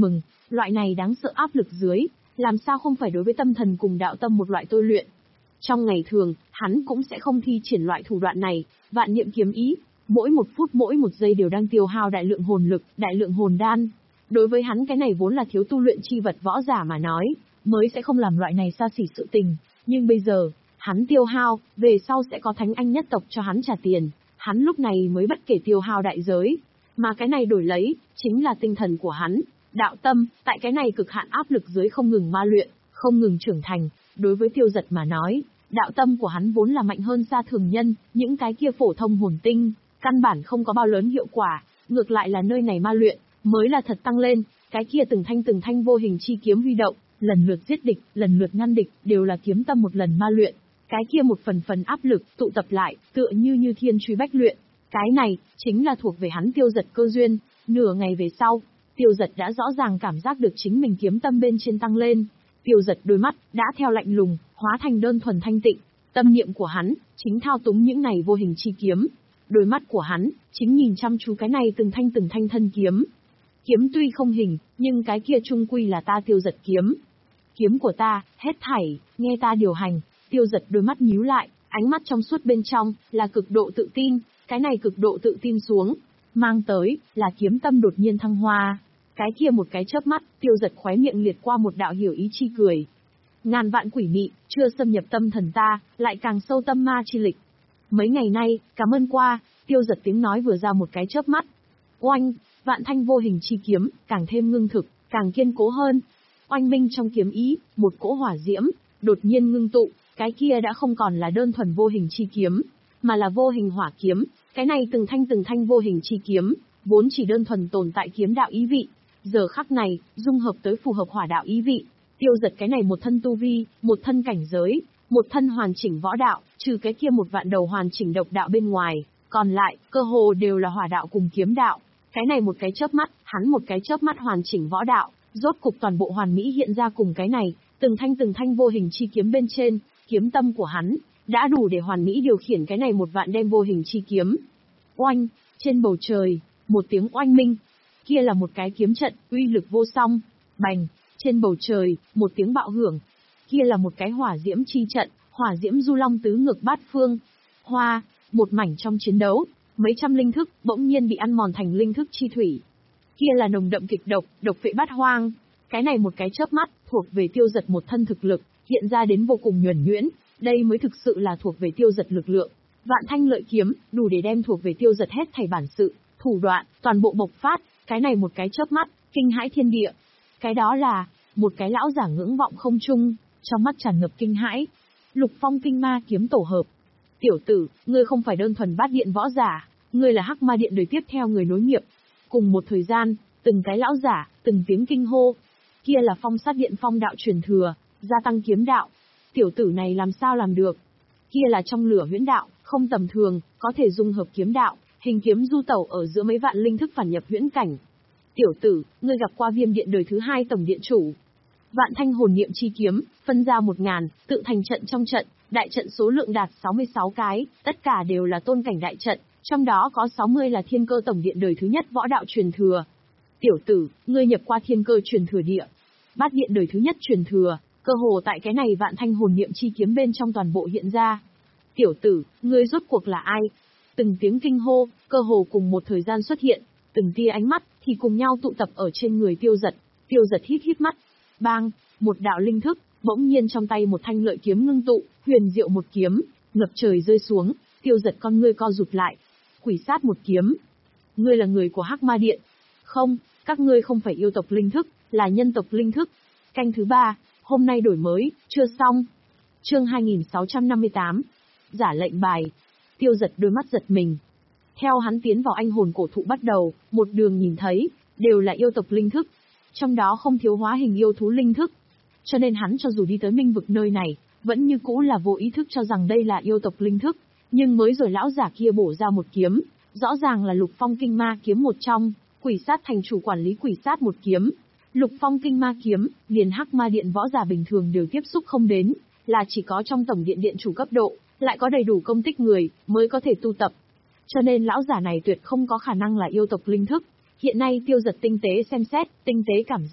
Loại này đáng sợ áp lực dưới, làm sao không phải đối với tâm thần cùng đạo tâm một loại tôi luyện. Trong ngày thường, hắn cũng sẽ không thi triển loại thủ đoạn này, vạn niệm kiếm ý, mỗi một phút mỗi một giây đều đang tiêu hao đại lượng hồn lực, đại lượng hồn đan. Đối với hắn cái này vốn là thiếu tu luyện chi vật võ giả mà nói, mới sẽ không làm loại này xa xỉ sự tình, nhưng bây giờ, hắn tiêu hao, về sau sẽ có thánh anh nhất tộc cho hắn trả tiền, hắn lúc này mới bất kể tiêu hao đại giới, mà cái này đổi lấy, chính là tinh thần của hắn, đạo tâm, tại cái này cực hạn áp lực dưới không ngừng ma luyện, không ngừng trưởng thành, đối với Tiêu Dật mà nói, đạo tâm của hắn vốn là mạnh hơn xa thường nhân, những cái kia phổ thông hồn tinh, căn bản không có bao lớn hiệu quả, ngược lại là nơi này ma luyện, mới là thật tăng lên, cái kia từng thanh từng thanh vô hình chi kiếm huy động, lần lượt giết địch, lần lượt ngăn địch, đều là kiếm tâm một lần ma luyện, cái kia một phần phần áp lực, tụ tập lại, tựa như như thiên truy bách luyện, cái này, chính là thuộc về hắn Tiêu Dật cơ duyên, nửa ngày về sau, Tiêu Dật đã rõ ràng cảm giác được chính mình kiếm tâm bên trên tăng lên, Tiêu Dật đôi mắt, đã theo lạnh lùng, hóa thành đơn thuần thanh tịnh, tâm niệm của hắn, chính thao túng những này vô hình chi kiếm, đôi mắt của hắn, chính nhìn chăm chú cái này từng thanh từng thanh thân kiếm. Kiếm tuy không hình, nhưng cái kia trung quy là ta Tiêu Dật kiếm. Kiếm của ta, hết thảy, nghe ta điều hành, Tiêu Dật đôi mắt nhíu lại, ánh mắt trong suốt bên trong, là cực độ tự tin, cái này cực độ tự tin xuống, mang tới, là kiếm tâm đột nhiên thăng hoa. Cái kia một cái chớp mắt, Tiêu Dật khóe miệng liệt qua một đạo hiểu ý chi cười. Ngàn vạn quỷ mị, chưa xâm nhập tâm thần ta, lại càng sâu tâm ma chi lịch. Mấy ngày nay, cảm ơn qua, Tiêu Dật tiếng nói vừa ra một cái chớp mắt. Oanh, vạn thanh vô hình chi kiếm, càng thêm ngưng thực, càng kiên cố hơn. Oanh minh trong kiếm ý, một cỗ hỏa diễm, đột nhiên ngưng tụ, cái kia đã không còn là đơn thuần vô hình chi kiếm, mà là vô hình hỏa kiếm, cái này từng thanh từng thanh vô hình chi kiếm, vốn chỉ đơn thuần tồn tại kiếm đạo ý vị. Giờ khắc này, dung hợp tới phù hợp hỏa đạo ý vị, Tiêu Dật cái này một thân tu vi, một thân cảnh giới, một thân hoàn chỉnh võ đạo, trừ cái kia một vạn đầu hoàn chỉnh độc đạo bên ngoài, còn lại, cơ hồ đều là hỏa đạo cùng kiếm đạo. Cái này một cái chớp mắt, hắn một cái chớp mắt hoàn chỉnh võ đạo, rốt cục toàn bộ hoàn mỹ hiện ra cùng cái này, từng thanh từng thanh vô hình chi kiếm bên trên, kiếm tâm của hắn, đã đủ để hoàn mỹ điều khiển cái này một vạn đem vô hình chi kiếm. Oanh, trên bầu trời, một tiếng oanh minh, kia là một cái kiếm trận, uy lực vô song, bành, trên bầu trời, một tiếng bạo hưởng, kia là một cái hỏa diễm chi trận, hỏa diễm du long tứ ngược bát phương, hoa, một mảnh trong chiến đấu, mấy trăm linh thức, bỗng nhiên bị ăn mòn thành linh thức chi thủy. Kia là nồng đậm kịch độc, độc phệ bát hoang, cái này một cái chớp mắt, thuộc về Tiêu Dật một thân thực lực, hiện ra đến vô cùng nhuần nhuyễn, đây mới thực sự là thuộc về Tiêu Dật lực lượng. Vạn thanh lợi kiếm, đủ để đem thuộc về Tiêu Dật hết thảy bản sự, thủ đoạn, toàn bộ bộc phát, cái này một cái chớp mắt, kinh hãi thiên địa. Cái đó là, một cái lão giả ngưỡng vọng không trung, trong mắt tràn ngập kinh hãi. Lục Phong Kinh Ma kiếm tổ hợp. Tiểu tử, ngươi không phải đơn thuần bát điện võ giả, ngươi là Hắc Ma Điện đời tiếp theo người nối nghiệp. Cùng một thời gian, từng cái lão giả, từng tiếng kinh hô. Kia là Phong Sát Điện phong đạo truyền thừa, gia tăng kiếm đạo. Tiểu tử này làm sao làm được? Kia là trong lửa huyễn đạo, không tầm thường, có thể dung hợp kiếm đạo, hình kiếm du tẩu ở giữa mấy vạn linh thức phản nhập huyễn cảnh. Tiểu tử, ngươi gặp qua Viêm Điện đời thứ hai tổng điện chủ. Vạn thanh hồn niệm chi kiếm, phân ra một ngàn, tự thành trận trong trận, đại trận số lượng đạt sáu mươi sáu cái, tất cả đều là tôn cảnh đại trận, trong đó có sáu mươi là thiên cơ tổng điện đời thứ nhất võ đạo truyền thừa. Tiểu tử, ngươi nhập qua thiên cơ truyền thừa địa. Bát điện đời thứ nhất truyền thừa, cơ hồ tại cái này vạn thanh hồn niệm chi kiếm bên trong toàn bộ hiện ra. Tiểu tử, ngươi rốt cuộc là ai? Từng tiếng kinh hô, cơ hồ cùng một thời gian xuất hiện, từng tia ánh mắt, thì cùng nhau tụ tập ở trên người Tiêu Dật. Tiêu Dật hít hít mắt. Bang, một đạo linh thức, bỗng nhiên trong tay một thanh lợi kiếm ngưng tụ, huyền diệu một kiếm, ngập trời rơi xuống, Tiêu Dật con ngươi co rụt lại. Quỷ sát một kiếm. Ngươi là người của Hắc Ma Điện. Không, các ngươi không phải yêu tộc linh thức, là nhân tộc linh thức. Canh thứ ba, hôm nay đổi mới, chưa xong. Chương hai nghìn sáu trăm năm mươi tám. Giả lệnh bài. Tiêu Dật đôi mắt giật mình. Theo hắn tiến vào anh hồn cổ thụ bắt đầu, một đường nhìn thấy, đều là yêu tộc linh thức. Trong đó không thiếu hóa hình yêu thú linh thức. Cho nên hắn cho dù đi tới minh vực nơi này, vẫn như cũ là vô ý thức cho rằng đây là yêu tộc linh thức. Nhưng mới rồi lão giả kia bổ ra một kiếm, rõ ràng là Lục Phong Kinh Ma kiếm một trong, quỷ sát thành chủ quản lý quỷ sát một kiếm. Lục Phong Kinh Ma kiếm, liền Hắc Ma Điện võ giả bình thường đều tiếp xúc không đến, là chỉ có trong tổng điện điện chủ cấp độ, lại có đầy đủ công tích người, mới có thể tu tập. Cho nên lão giả này tuyệt không có khả năng là yêu tộc linh thức. Hiện nay Tiêu Dật tinh tế xem xét, tinh tế cảm giác,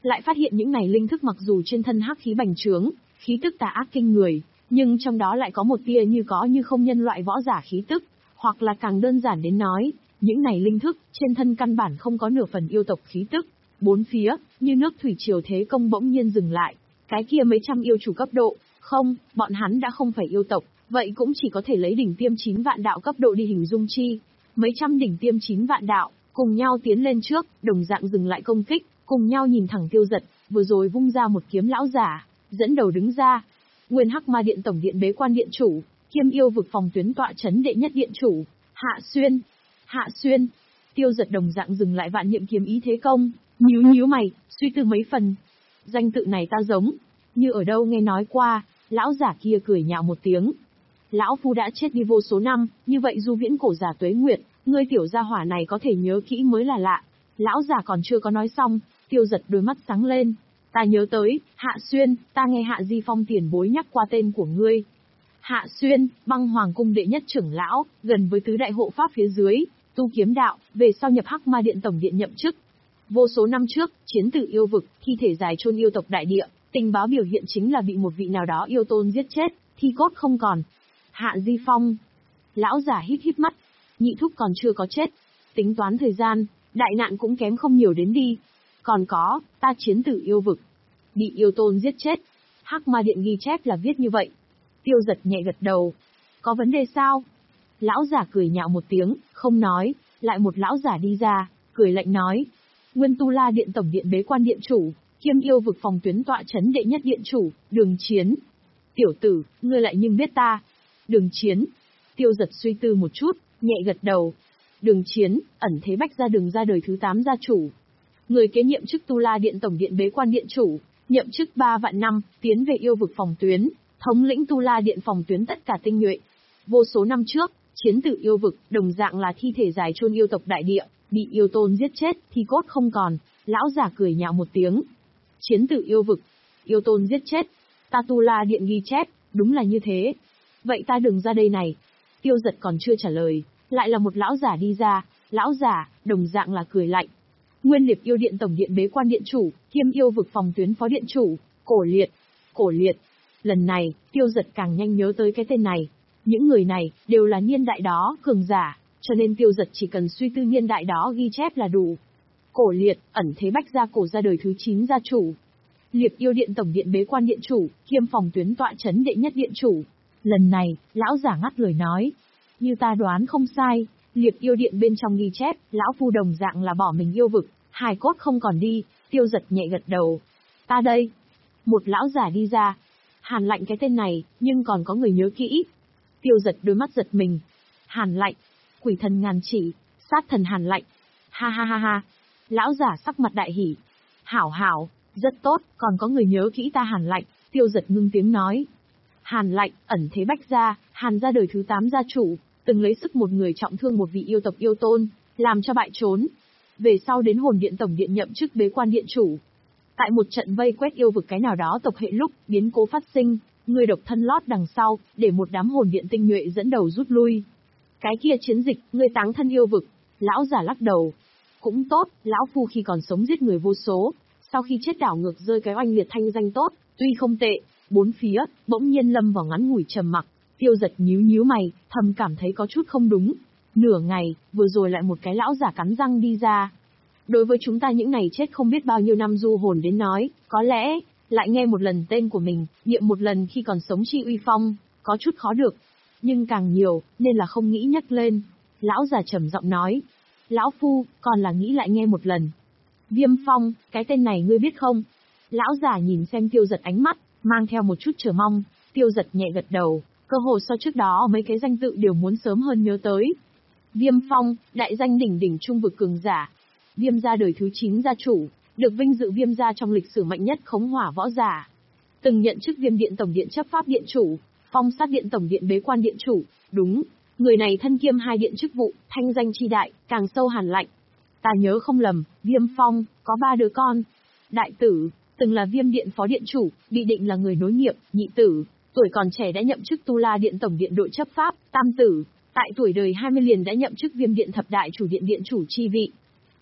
lại phát hiện những này linh thức mặc dù trên thân hắc khí bành trướng, khí tức tà ác kinh người, nhưng trong đó lại có một tia như có như không nhân loại võ giả khí tức, hoặc là càng đơn giản đến nói, những này linh thức, trên thân căn bản không có nửa phần yêu tộc khí tức. Bốn phía, như nước thủy triều thế công bỗng nhiên dừng lại, cái kia mấy trăm yêu chủ cấp độ, không, bọn hắn đã không phải yêu tộc, vậy cũng chỉ có thể lấy đỉnh tiêm chín vạn đạo cấp độ đi hình dung chi. Mấy trăm đỉnh tiêm chín vạn đạo, cùng nhau tiến lên trước, đồng dạng dừng lại công kích, cùng nhau nhìn thẳng Tiêu Dật, vừa rồi vung ra một kiếm lão giả, dẫn đầu đứng ra. Nguyên Hắc Ma Điện tổng điện bế quan điện chủ, kiêm yêu vực phòng tuyến tọa chấn đệ nhất điện chủ, Hạ Xuyên. Hạ Xuyên. Tiêu Dật đồng dạng dừng lại vạn niệm kiếm ý thế công, nhíu nhíu mày, suy tư mấy phần. Danh tự này ta giống, như ở đâu nghe nói qua, lão giả kia cười nhạo một tiếng. Lão phu đã chết đi vô số năm, như vậy du viễn cổ giả tuế nguyệt, ngươi tiểu gia hỏa này có thể nhớ kỹ mới là lạ. Lão giả còn chưa có nói xong, Tiêu Dật đôi mắt sáng lên. Ta nhớ tới, Hạ Xuyên, ta nghe Hạ Di Phong tiền bối nhắc qua tên của ngươi. Hạ Xuyên, băng hoàng cung đệ nhất trưởng lão, gần với tứ đại hộ pháp phía dưới, tu kiếm đạo, về sau nhập Hắc Ma Điện tổng điện nhậm chức. Vô số năm trước, chiến tử yêu vực, thi thể dài chôn yêu tộc đại địa, tình báo biểu hiện chính là bị một vị nào đó yêu tôn giết chết, thi cốt không còn. Hạ Di Phong. Lão giả híp híp mắt, nhị thúc còn chưa có chết. Tính toán thời gian, đại nạn cũng kém không nhiều đến đi. Còn có, ta chiến tử yêu vực, bị yêu tôn giết chết. Hắc Ma Điện ghi chép là viết như vậy. Tiêu Dật nhẹ gật đầu. Có vấn đề sao? Lão giả cười nhạo một tiếng, không nói, lại một lão giả đi ra, cười lạnh nói. Nguyên Tu La Điện tổng điện bế quan điện chủ, kiêm yêu vực phòng tuyến tọa chấn đệ nhất điện chủ, Đường Chiến. Tiểu tử, ngươi lại nhưng biết ta. Đường Chiến. Tiêu Dật suy tư một chút, nhẹ gật đầu. Đường Chiến, ẩn thế bách gia đường ra đời thứ tám gia chủ. Người kế nhiệm chức Tu La Điện tổng điện bế quan điện chủ, nhậm chức ba vạn năm, tiến về yêu vực phòng tuyến, thống lĩnh Tu La Điện phòng tuyến tất cả tinh nhuệ. Vô số năm trước, chiến tử yêu vực, đồng dạng là thi thể dài chôn yêu tộc đại địa, bị yêu tôn giết chết, thi cốt không còn. Lão giả cười nhạo một tiếng. Chiến tử yêu vực, yêu tôn giết chết. Ta Tu La Điện ghi chép, đúng là như thế. Vậy ta đừng ra đây này. Tiêu Dật còn chưa trả lời, lại là một lão giả đi ra. Lão giả, đồng dạng là cười lạnh. Nguyên Liệt Yêu Điện tổng điện bế quan điện chủ, kiêm yêu vực phòng tuyến phó điện chủ, Cổ Liệt. Cổ Liệt. Lần này, Tiêu Dật càng nhanh nhớ tới cái tên này. Những người này, đều là niên đại đó, cường giả, cho nên Tiêu Dật chỉ cần suy tư niên đại đó ghi chép là đủ. Cổ Liệt, ẩn thế bách gia cổ ra đời thứ chín gia chủ. Liệt Yêu Điện tổng điện bế quan điện chủ, kiêm phòng tuyến tọa chấn đệ nhất điện chủ. Lần này, lão giả ngắt lời nói. Như ta đoán không sai, Liệt Yêu Điện bên trong ghi chép, lão phu đồng dạng là bỏ mình yêu vực, hài cốt không còn đi. Tiêu Dật nhẹ gật đầu. Ta đây. Một lão giả đi ra. Hàn Lạnh cái tên này, nhưng còn có người nhớ kỹ. Tiêu Dật đôi mắt giật mình. Hàn Lạnh. Quỷ thần ngàn chỉ, sát thần Hàn Lạnh. Ha ha ha ha. Lão giả sắc mặt đại hỉ. Hảo hảo, rất tốt, còn có người nhớ kỹ ta Hàn Lạnh. Tiêu Dật ngưng tiếng nói. Hàn Lạnh, ẩn thế bách gia, Hàn gia đời thứ tám gia chủ, từng lấy sức một người trọng thương một vị yêu tộc yêu tôn, làm cho bại trốn. Về sau đến hồn điện tổng điện nhậm chức bế quan điện chủ. Tại một trận vây quét yêu vực cái nào đó tộc hệ lúc, biến cố phát sinh, người độc thân lót đằng sau, để một đám hồn điện tinh nhuệ dẫn đầu rút lui. Cái kia chiến dịch, người táng thân yêu vực. Lão giả lắc đầu. Cũng tốt, lão phu khi còn sống giết người vô số, sau khi chết đảo ngược rơi cái oanh liệt thanh danh tốt, tuy không tệ. Bốn phía, bỗng nhiên lâm vào ngắn ngủi trầm mặc. Tiêu Dật nhíu nhíu mày, thầm cảm thấy có chút không đúng. Nửa ngày, vừa rồi lại một cái lão giả cắn răng đi ra. Đối với chúng ta những này chết không biết bao nhiêu năm du hồn đến nói, có lẽ, lại nghe một lần tên của mình, niệm một lần khi còn sống chi uy phong, có chút khó được. Nhưng càng nhiều, nên là không nghĩ nhắc lên. Lão giả trầm giọng nói. Lão phu, còn là nghĩ lại nghe một lần. Viêm Phong, cái tên này ngươi biết không? Lão giả nhìn xem Tiêu Dật ánh mắt, mang theo một chút chờ mong. Tiêu Dật nhẹ gật đầu, cơ hồ so trước đó mấy cái danh tự đều muốn sớm hơn nhớ tới. Viêm Phong, đại danh đỉnh đỉnh trung vực cường giả. Viêm gia đời thứ chín gia chủ, được vinh dự Viêm gia trong lịch sử mạnh nhất khống hỏa võ giả. Từng nhận chức Viêm Điện tổng điện chấp pháp điện chủ, Phong Sát Điện tổng điện bế quan điện chủ. Đúng, người này thân kiêm hai điện chức vụ, thanh danh chi đại, càng sâu Hàn Lạnh. Ta nhớ không lầm, Viêm Phong có ba đứa con. Đại tử, từng là Viêm Điện phó điện chủ, bị định là người nối nghiệp. Nhị tử, tuổi còn trẻ đã nhậm chức Tu La Điện tổng điện đội chấp pháp. Tam tử, tại tuổi đời hai mươi liền đã nhậm chức Viêm Điện thập đại chủ điện điện chủ chi vị.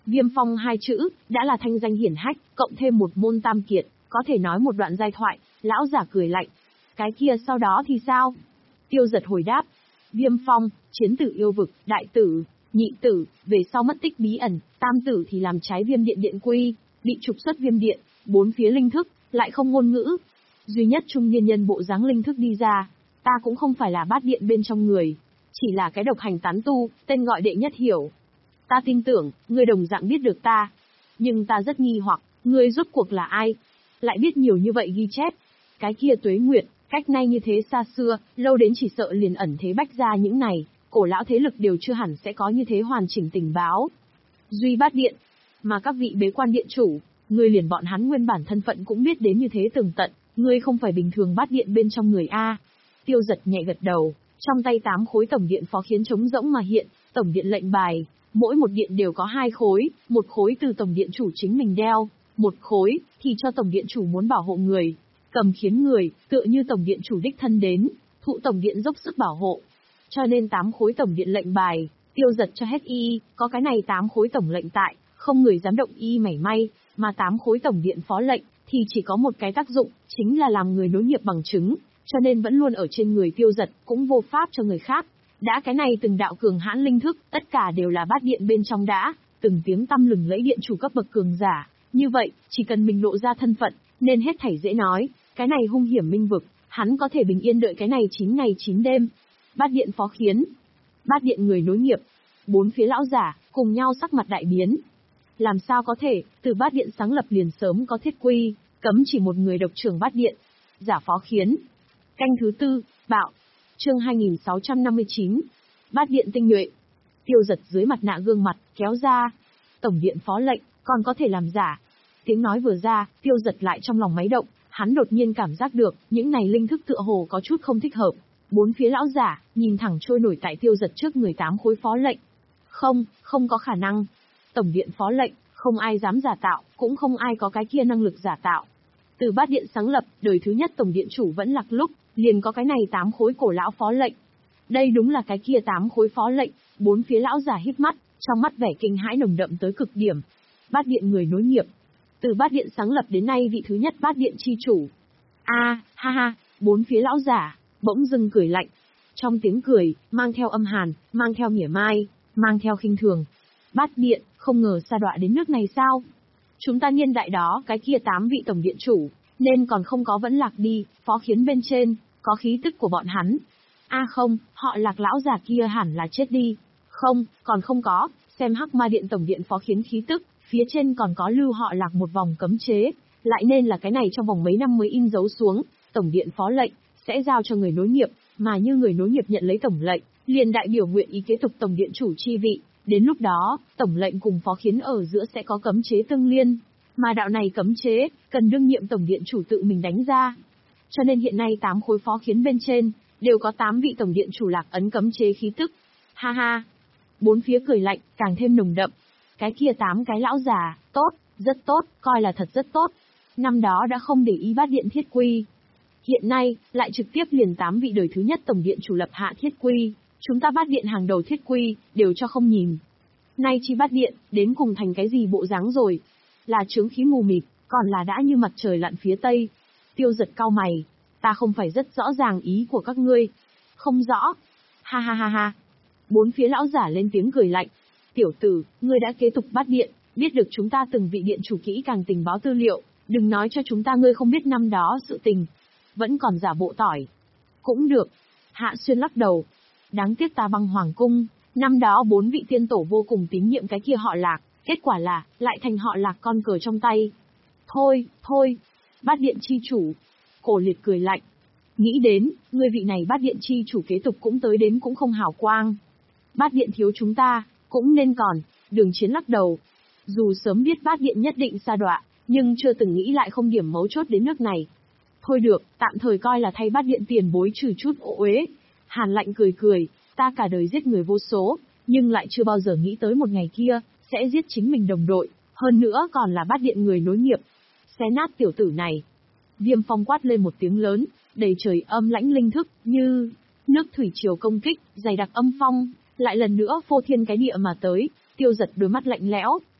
Viêm phong hai chữ, đã là thanh danh hiển hách, cộng thêm một môn tam kiệt, có thể nói một đoạn giai thoại, lão giả cười lạnh. Cái kia sau đó thì sao? Tiêu Giật hồi đáp. Viêm phong, chiến tử yêu vực, đại tử, nhị tử, về sau mất tích bí ẩn, tam tử thì làm trái viêm điện điện quy, bị trục xuất viêm điện, bốn phía linh thức, lại không ngôn ngữ. Duy nhất trung niên nhân bộ dáng linh thức đi ra, ta cũng không phải là bát điện bên trong người, chỉ là cái độc hành tán tu, tên gọi đệ nhất hiểu. Ta tin tưởng, ngươi đồng dạng biết được ta. Nhưng ta rất nghi hoặc, ngươi rốt cuộc là ai? Lại biết nhiều như vậy ghi chép. Cái kia tuế nguyệt, cách nay như thế xa xưa, lâu đến chỉ sợ liền ẩn thế bách ra những này, cổ lão thế lực đều chưa hẳn sẽ có như thế hoàn chỉnh tình báo. Duy bát điện, mà các vị bế quan điện chủ, ngươi liền bọn hắn nguyên bản thân phận cũng biết đến như thế tường tận, ngươi không phải bình thường bát điện bên trong người A. Tiêu Giật nhẹ gật đầu, trong tay tám khối tổng điện phó khiến trống rỗng mà hiện, tổng điện lệnh bài, mỗi một điện đều có hai khối, một khối từ tổng điện chủ chính mình đeo, một khối thì cho tổng điện chủ muốn bảo hộ người, cầm khiến người, tựa như tổng điện chủ đích thân đến, thụ tổng điện dốc sức bảo hộ. Cho nên tám khối tổng điện lệnh bài, Tiêu Giật cho hết y, có cái này tám khối tổng lệnh tại, không người dám động y mảy may, mà tám khối tổng điện phó lệnh thì chỉ có một cái tác dụng, chính là làm người nối nghiệp bằng chứng, cho nên vẫn luôn ở trên người Tiêu Giật, cũng vô pháp cho người khác. Đã cái này từng đạo cường hãn linh thức, tất cả đều là bát điện bên trong đã, từng tiếng tăm lừng lẫy điện chủ cấp bậc cường giả, như vậy, chỉ cần mình lộ ra thân phận, nên hết thảy dễ nói, cái này hung hiểm minh vực, hắn có thể bình yên đợi cái này chín ngày chín đêm. Bát điện phó khiến, bát điện người nối nghiệp, bốn phía lão giả, cùng nhau sắc mặt đại biến. Làm sao có thể, từ bát điện sáng lập liền sớm có thiết quy, cấm chỉ một người độc trưởng bát điện. Giả phó khiến. Canh thứ tư, bạo. Chương hai nghìn sáu trăm năm mươi chín. Bát điện tinh nhuệ. Tiêu Giật dưới mặt nạ gương mặt, kéo ra. Tổng điện phó lệnh, còn có thể làm giả. Tiếng nói vừa ra, Tiêu Giật lại trong lòng máy động, hắn đột nhiên cảm giác được, những này linh thức tựa hồ có chút không thích hợp. Bốn phía lão giả, nhìn thẳng trôi nổi tại Tiêu Giật trước người tám khối phó lệnh. Không, không có khả năng. Tổng điện phó lệnh, không ai dám giả tạo, cũng không ai có cái kia năng lực giả tạo. Từ bát điện sáng lập, đời thứ nhất tổng điện chủ vẫn lạc lúc, liền có cái này tám khối cổ lão phó lệnh. Đây đúng là cái kia tám khối phó lệnh, bốn phía lão giả híp mắt, trong mắt vẻ kinh hãi nồng đậm tới cực điểm. Bát điện người nối nghiệp. Từ bát điện sáng lập đến nay vị thứ nhất bát điện chi chủ. A, ha ha, bốn phía lão giả, bỗng dưng cười lạnh. Trong tiếng cười, mang theo âm hàn, mang theo mỉa mai, mang theo khinh thường. Bát điện, không ngờ sa đọa đến nước này sao? Chúng ta niên đại đó cái kia tám vị tổng điện chủ, nên còn không có vẫn lạc đi, phó khiến bên trên, có khí tức của bọn hắn. A à không, họ lạc lão già kia hẳn là chết đi. Không, còn không có, xem hắc ma điện tổng điện phó khiến khí tức, phía trên còn có lưu họ lạc một vòng cấm chế, lại nên là cái này trong vòng mấy năm mới in dấu xuống, tổng điện phó lệnh, sẽ giao cho người nối nghiệp, mà như người nối nghiệp nhận lấy tổng lệnh, liền đại biểu nguyện ý kế tục tổng điện chủ chi vị. Đến lúc đó, tổng lệnh cùng phó khiến ở giữa sẽ có cấm chế tương liên, mà đạo này cấm chế, cần đương nhiệm tổng điện chủ tự mình đánh ra. Cho nên hiện nay tám khối phó khiến bên trên, đều có tám vị tổng điện chủ lạc ấn cấm chế khí tức. Ha ha! Bốn phía cười lạnh, càng thêm nồng đậm. Cái kia tám cái lão già, tốt, rất tốt, coi là thật rất tốt. Năm đó đã không để ý bát điện thiết quy. Hiện nay, lại trực tiếp liền tám vị đời thứ nhất tổng điện chủ lập hạ thiết quy. Chúng ta bát điện hàng đầu thiết quy, đều cho không nhìn. Nay chi bát điện, đến cùng thành cái gì bộ dáng rồi? Là chướng khí mù mịt, còn là đã như mặt trời lặn phía tây. Tiêu Giật cau mày, ta không phải rất rõ ràng ý của các ngươi. Không rõ. Ha ha ha ha. Bốn phía lão giả lên tiếng cười lạnh. Tiểu tử, ngươi đã kế tục bát điện, biết được chúng ta từng vị điện chủ kỹ càng tình báo tư liệu, đừng nói cho chúng ta ngươi không biết năm đó sự tình. Vẫn còn giả bộ tỏi. Cũng được. Hạ Xuyên lắc đầu. Đáng tiếc ta băng hoàng cung, năm đó bốn vị tiên tổ vô cùng tín nhiệm cái kia họ lạc, kết quả là, lại thành họ lạc con cờ trong tay. Thôi, thôi, bát điện chi chủ. Cổ Liệt cười lạnh. Nghĩ đến, người vị này bát điện chi chủ kế tục cũng tới đến cũng không hào quang. Bát điện thiếu chúng ta, cũng nên còn, Đường Chiến lắc đầu. Dù sớm biết bát điện nhất định sa đọa, nhưng chưa từng nghĩ lại không điểm mấu chốt đến nước này. Thôi được, tạm thời coi là thay bát điện tiền bối trừ chút ô uế. Hàn Lạnh cười cười, ta cả đời giết người vô số, nhưng lại chưa bao giờ nghĩ tới một ngày kia, sẽ giết chính mình đồng đội, hơn nữa còn là bát điện người nối nghiệp. Xé nát tiểu tử này. Viêm Phong quát lên một tiếng lớn, đầy trời âm lãnh linh thức, như nước thủy triều công kích, dày đặc âm phong, lại lần nữa phô thiên cái địa mà tới. Tiêu Giật đôi mắt lạnh lẽo,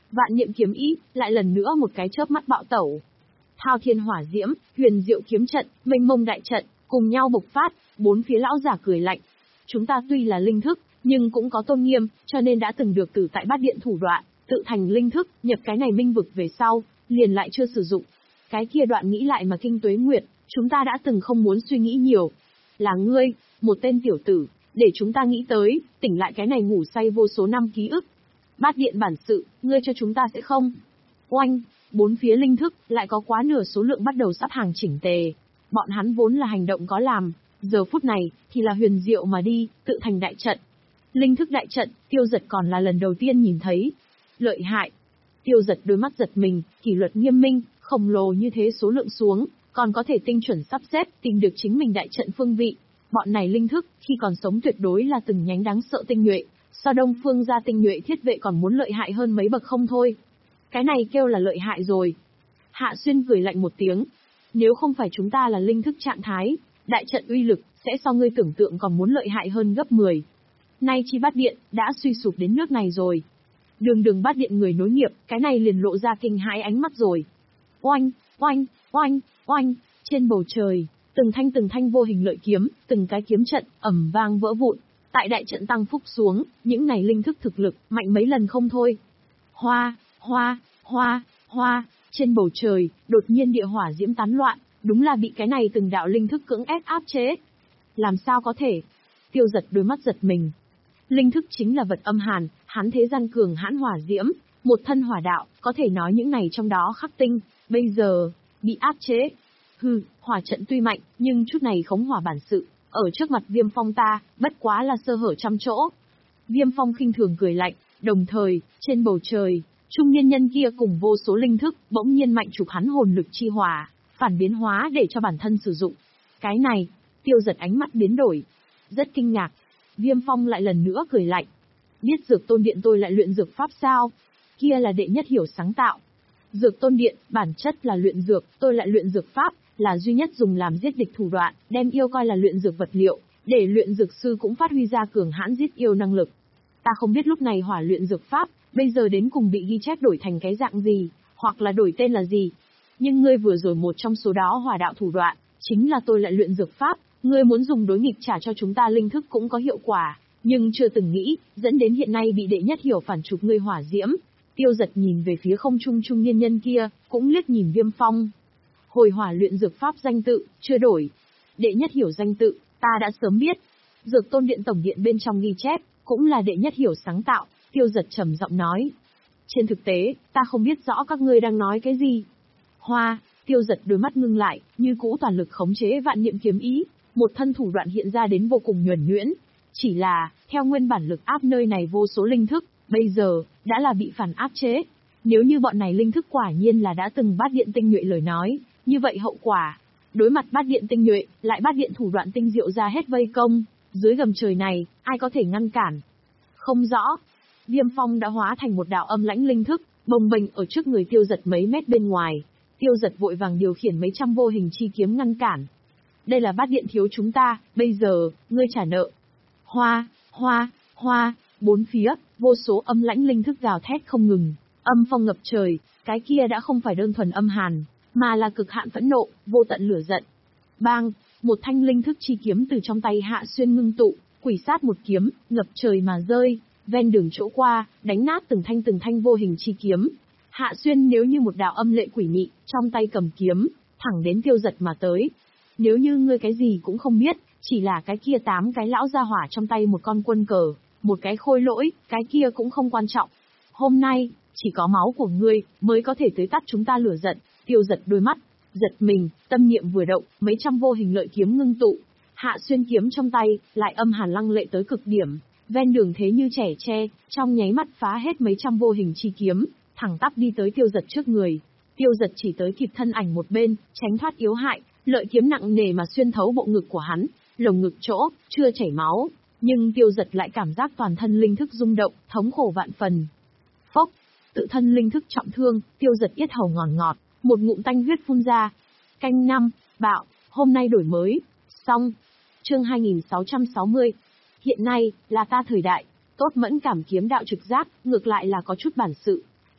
Vạn niệm kiếm ý, lại lần nữa một cái chớp mắt bạo tẩu. Thao thiên hỏa diễm, huyền diệu kiếm trận, mênh mông đại trận, cùng nhau bộc phát, bốn phía lão giả cười lạnh. Chúng ta tuy là linh thức, nhưng cũng có tôn nghiêm, cho nên đã từng được tử tại bát điện thủ đoạn, tự thành linh thức, nhập cái này minh vực về sau, liền lại chưa sử dụng. Cái kia đoạn nghĩ lại mà kinh tuế nguyệt, chúng ta đã từng không muốn suy nghĩ nhiều. Là ngươi, một tên tiểu tử, để chúng ta nghĩ tới, tỉnh lại cái này ngủ say vô số năm ký ức. Bát điện bản sự, ngươi cho chúng ta sẽ không. Oanh, bốn phía linh thức, lại có quá nửa số lượng bắt đầu sắp hàng chỉnh tề. Bọn hắn vốn là hành động có làm, giờ phút này, thì là huyền diệu mà đi, tự thành đại trận. Linh thức đại trận, Tiêu Giật còn là lần đầu tiên nhìn thấy. Lợi hại. Tiêu Giật đôi mắt giật mình, kỷ luật nghiêm minh, khổng lồ như thế số lượng xuống, còn có thể tinh chuẩn sắp xếp, tìm được chính mình đại trận phương vị. Bọn này linh thức, khi còn sống tuyệt đối là từng nhánh đáng sợ tinh nhuệ, so Đông Phương gia tinh nhuệ thiết vệ còn muốn lợi hại hơn mấy bậc không thôi. Cái này kêu là lợi hại rồi. Hạ Xuyên cười lạnh một tiếng. Nếu không phải chúng ta là linh thức trạng thái, đại trận uy lực, sẽ so ngươi tưởng tượng còn muốn lợi hại hơn gấp mười. Nay chi bát điện, đã suy sụp đến nước này rồi. Đường đường bát điện người nối nghiệp, cái này liền lộ ra kinh hãi ánh mắt rồi. Oanh, oanh, oanh, oanh, trên bầu trời, từng thanh từng thanh vô hình lợi kiếm, từng cái kiếm trận, ầm vang vỡ vụn. Tại đại trận tăng phúc xuống, những này linh thức thực lực, mạnh mấy lần không thôi. Hoa, hoa, hoa, hoa, trên bầu trời, đột nhiên địa hỏa diễm tán loạn, đúng là bị cái này từng đạo linh thức cưỡng ép áp chế. Làm sao có thể? Tiêu Giật đôi mắt giật mình. Linh thức chính là vật âm hàn, hắn thế gian cường hãn hỏa diễm, một thân hỏa đạo, có thể nói những này trong đó khắc tinh, bây giờ, bị áp chế. Hừ, hỏa trận tuy mạnh, nhưng chút này khống hỏa bản sự, ở trước mặt Viêm Phong ta, bất quá là sơ hở trăm chỗ. Viêm Phong khinh thường cười lạnh, đồng thời, trên bầu trời, trung niên nhân kia cùng vô số linh thức, bỗng nhiên mạnh chụp hắn hồn lực chi hỏa, phản biến hóa để cho bản thân sử dụng. Cái này, Tiêu Giật ánh mắt biến đổi, rất kinh ngạc. Viêm Phong lại lần nữa cười lạnh. Biết Dược Tôn Điện tôi lại luyện dược pháp sao? Kia là đệ nhất hiểu sáng tạo. Dược Tôn Điện, bản chất là luyện dược, tôi lại luyện dược pháp, là duy nhất dùng làm giết địch thủ đoạn, đem yêu coi là luyện dược vật liệu, để luyện dược sư cũng phát huy ra cường hãn giết yêu năng lực. Ta không biết lúc này hỏa luyện dược pháp, bây giờ đến cùng bị ghi chép đổi thành cái dạng gì, hoặc là đổi tên là gì. Nhưng ngươi vừa rồi một trong số đó hỏa đạo thủ đoạn, chính là tôi lại luyện dược pháp, ngươi muốn dùng đối nghịch trả cho chúng ta linh thức cũng có hiệu quả, nhưng chưa từng nghĩ, dẫn đến hiện nay bị đệ nhất hiểu phản chụp ngươi hỏa diễm. Tiêu Giật nhìn về phía không trung trung niên nhân kia, cũng liếc nhìn Viêm Phong. Hồi hỏa luyện dược pháp danh tự, chưa đổi. Đệ nhất hiểu danh tự, ta đã sớm biết. Dược Tôn Điện tổng điện bên trong ghi chép, cũng là đệ nhất hiểu sáng tạo, Tiêu Giật trầm giọng nói. Trên thực tế, ta không biết rõ các ngươi đang nói cái gì. Hoa, Tiêu Giật đôi mắt ngưng lại, như cũ toàn lực khống chế vạn niệm kiếm ý, một thân thủ đoạn hiện ra đến vô cùng nhuần nhuyễn. Chỉ là, theo nguyên bản lực áp nơi này vô số linh thức, bây giờ, đã là bị phản áp chế. Nếu như bọn này linh thức quả nhiên là đã từng bát điện tinh nhuệ lời nói, như vậy hậu quả, đối mặt bát điện tinh nhuệ, lại bát điện thủ đoạn tinh diệu ra hết vây công, dưới gầm trời này, ai có thể ngăn cản? Không rõ. Viêm Phong đã hóa thành một đạo âm lãnh linh thức, bồng bềnh ở trước người Tiêu Giật mấy mét bên ngoài. Tiêu Giật vội vàng điều khiển mấy trăm vô hình chi kiếm ngăn cản. Đây là bát điện thiếu chúng ta, bây giờ, ngươi trả nợ. Hoa, hoa, hoa, bốn phía, vô số âm lãnh linh thức gào thét không ngừng, âm phong ngập trời, cái kia đã không phải đơn thuần âm hàn, mà là cực hạn phẫn nộ, vô tận lửa giận. Bang, một thanh linh thức chi kiếm từ trong tay Hạ Xuyên ngưng tụ, quỷ sát một kiếm, ngập trời mà rơi, ven đường chỗ qua, đánh nát từng thanh từng thanh vô hình chi kiếm. Hạ Xuyên nếu như một đạo âm lệ quỷ mị, trong tay cầm kiếm, thẳng đến Tiêu Giật mà tới. Nếu như ngươi cái gì cũng không biết, chỉ là cái kia tám cái lão gia hỏa trong tay một con quân cờ, một cái khôi lỗi, cái kia cũng không quan trọng. Hôm nay, chỉ có máu của ngươi, mới có thể tưới tắt chúng ta lửa giận. Tiêu Giật đôi mắt, giật mình, tâm niệm vừa động, mấy trăm vô hình lợi kiếm ngưng tụ. Hạ Xuyên kiếm trong tay, lại âm hàn lăng lệ tới cực điểm, ven đường thế như trẻ tre, trong nháy mắt phá hết mấy trăm vô hình chi kiếm, thẳng tắp đi tới Tiêu Giật trước người. Tiêu Giật chỉ tới kịp thân ảnh một bên, tránh thoát yếu hại, lợi kiếm nặng nề mà xuyên thấu bộ ngực của hắn, lồng ngực chỗ, chưa chảy máu, nhưng Tiêu Giật lại cảm giác toàn thân linh thức rung động, thống khổ vạn phần. Phốc, tự thân linh thức trọng thương, Tiêu Giật yết hầu ngọt ngọt, một ngụm tanh huyết phun ra. Canh năm, bạo, hôm nay đổi mới, xong. Chương hai nghìn sáu trăm sáu mươi. Hiện nay, là ta thời đại, tốt mẫn cảm kiếm đạo trực giác, ngược lại là có chút bản sự.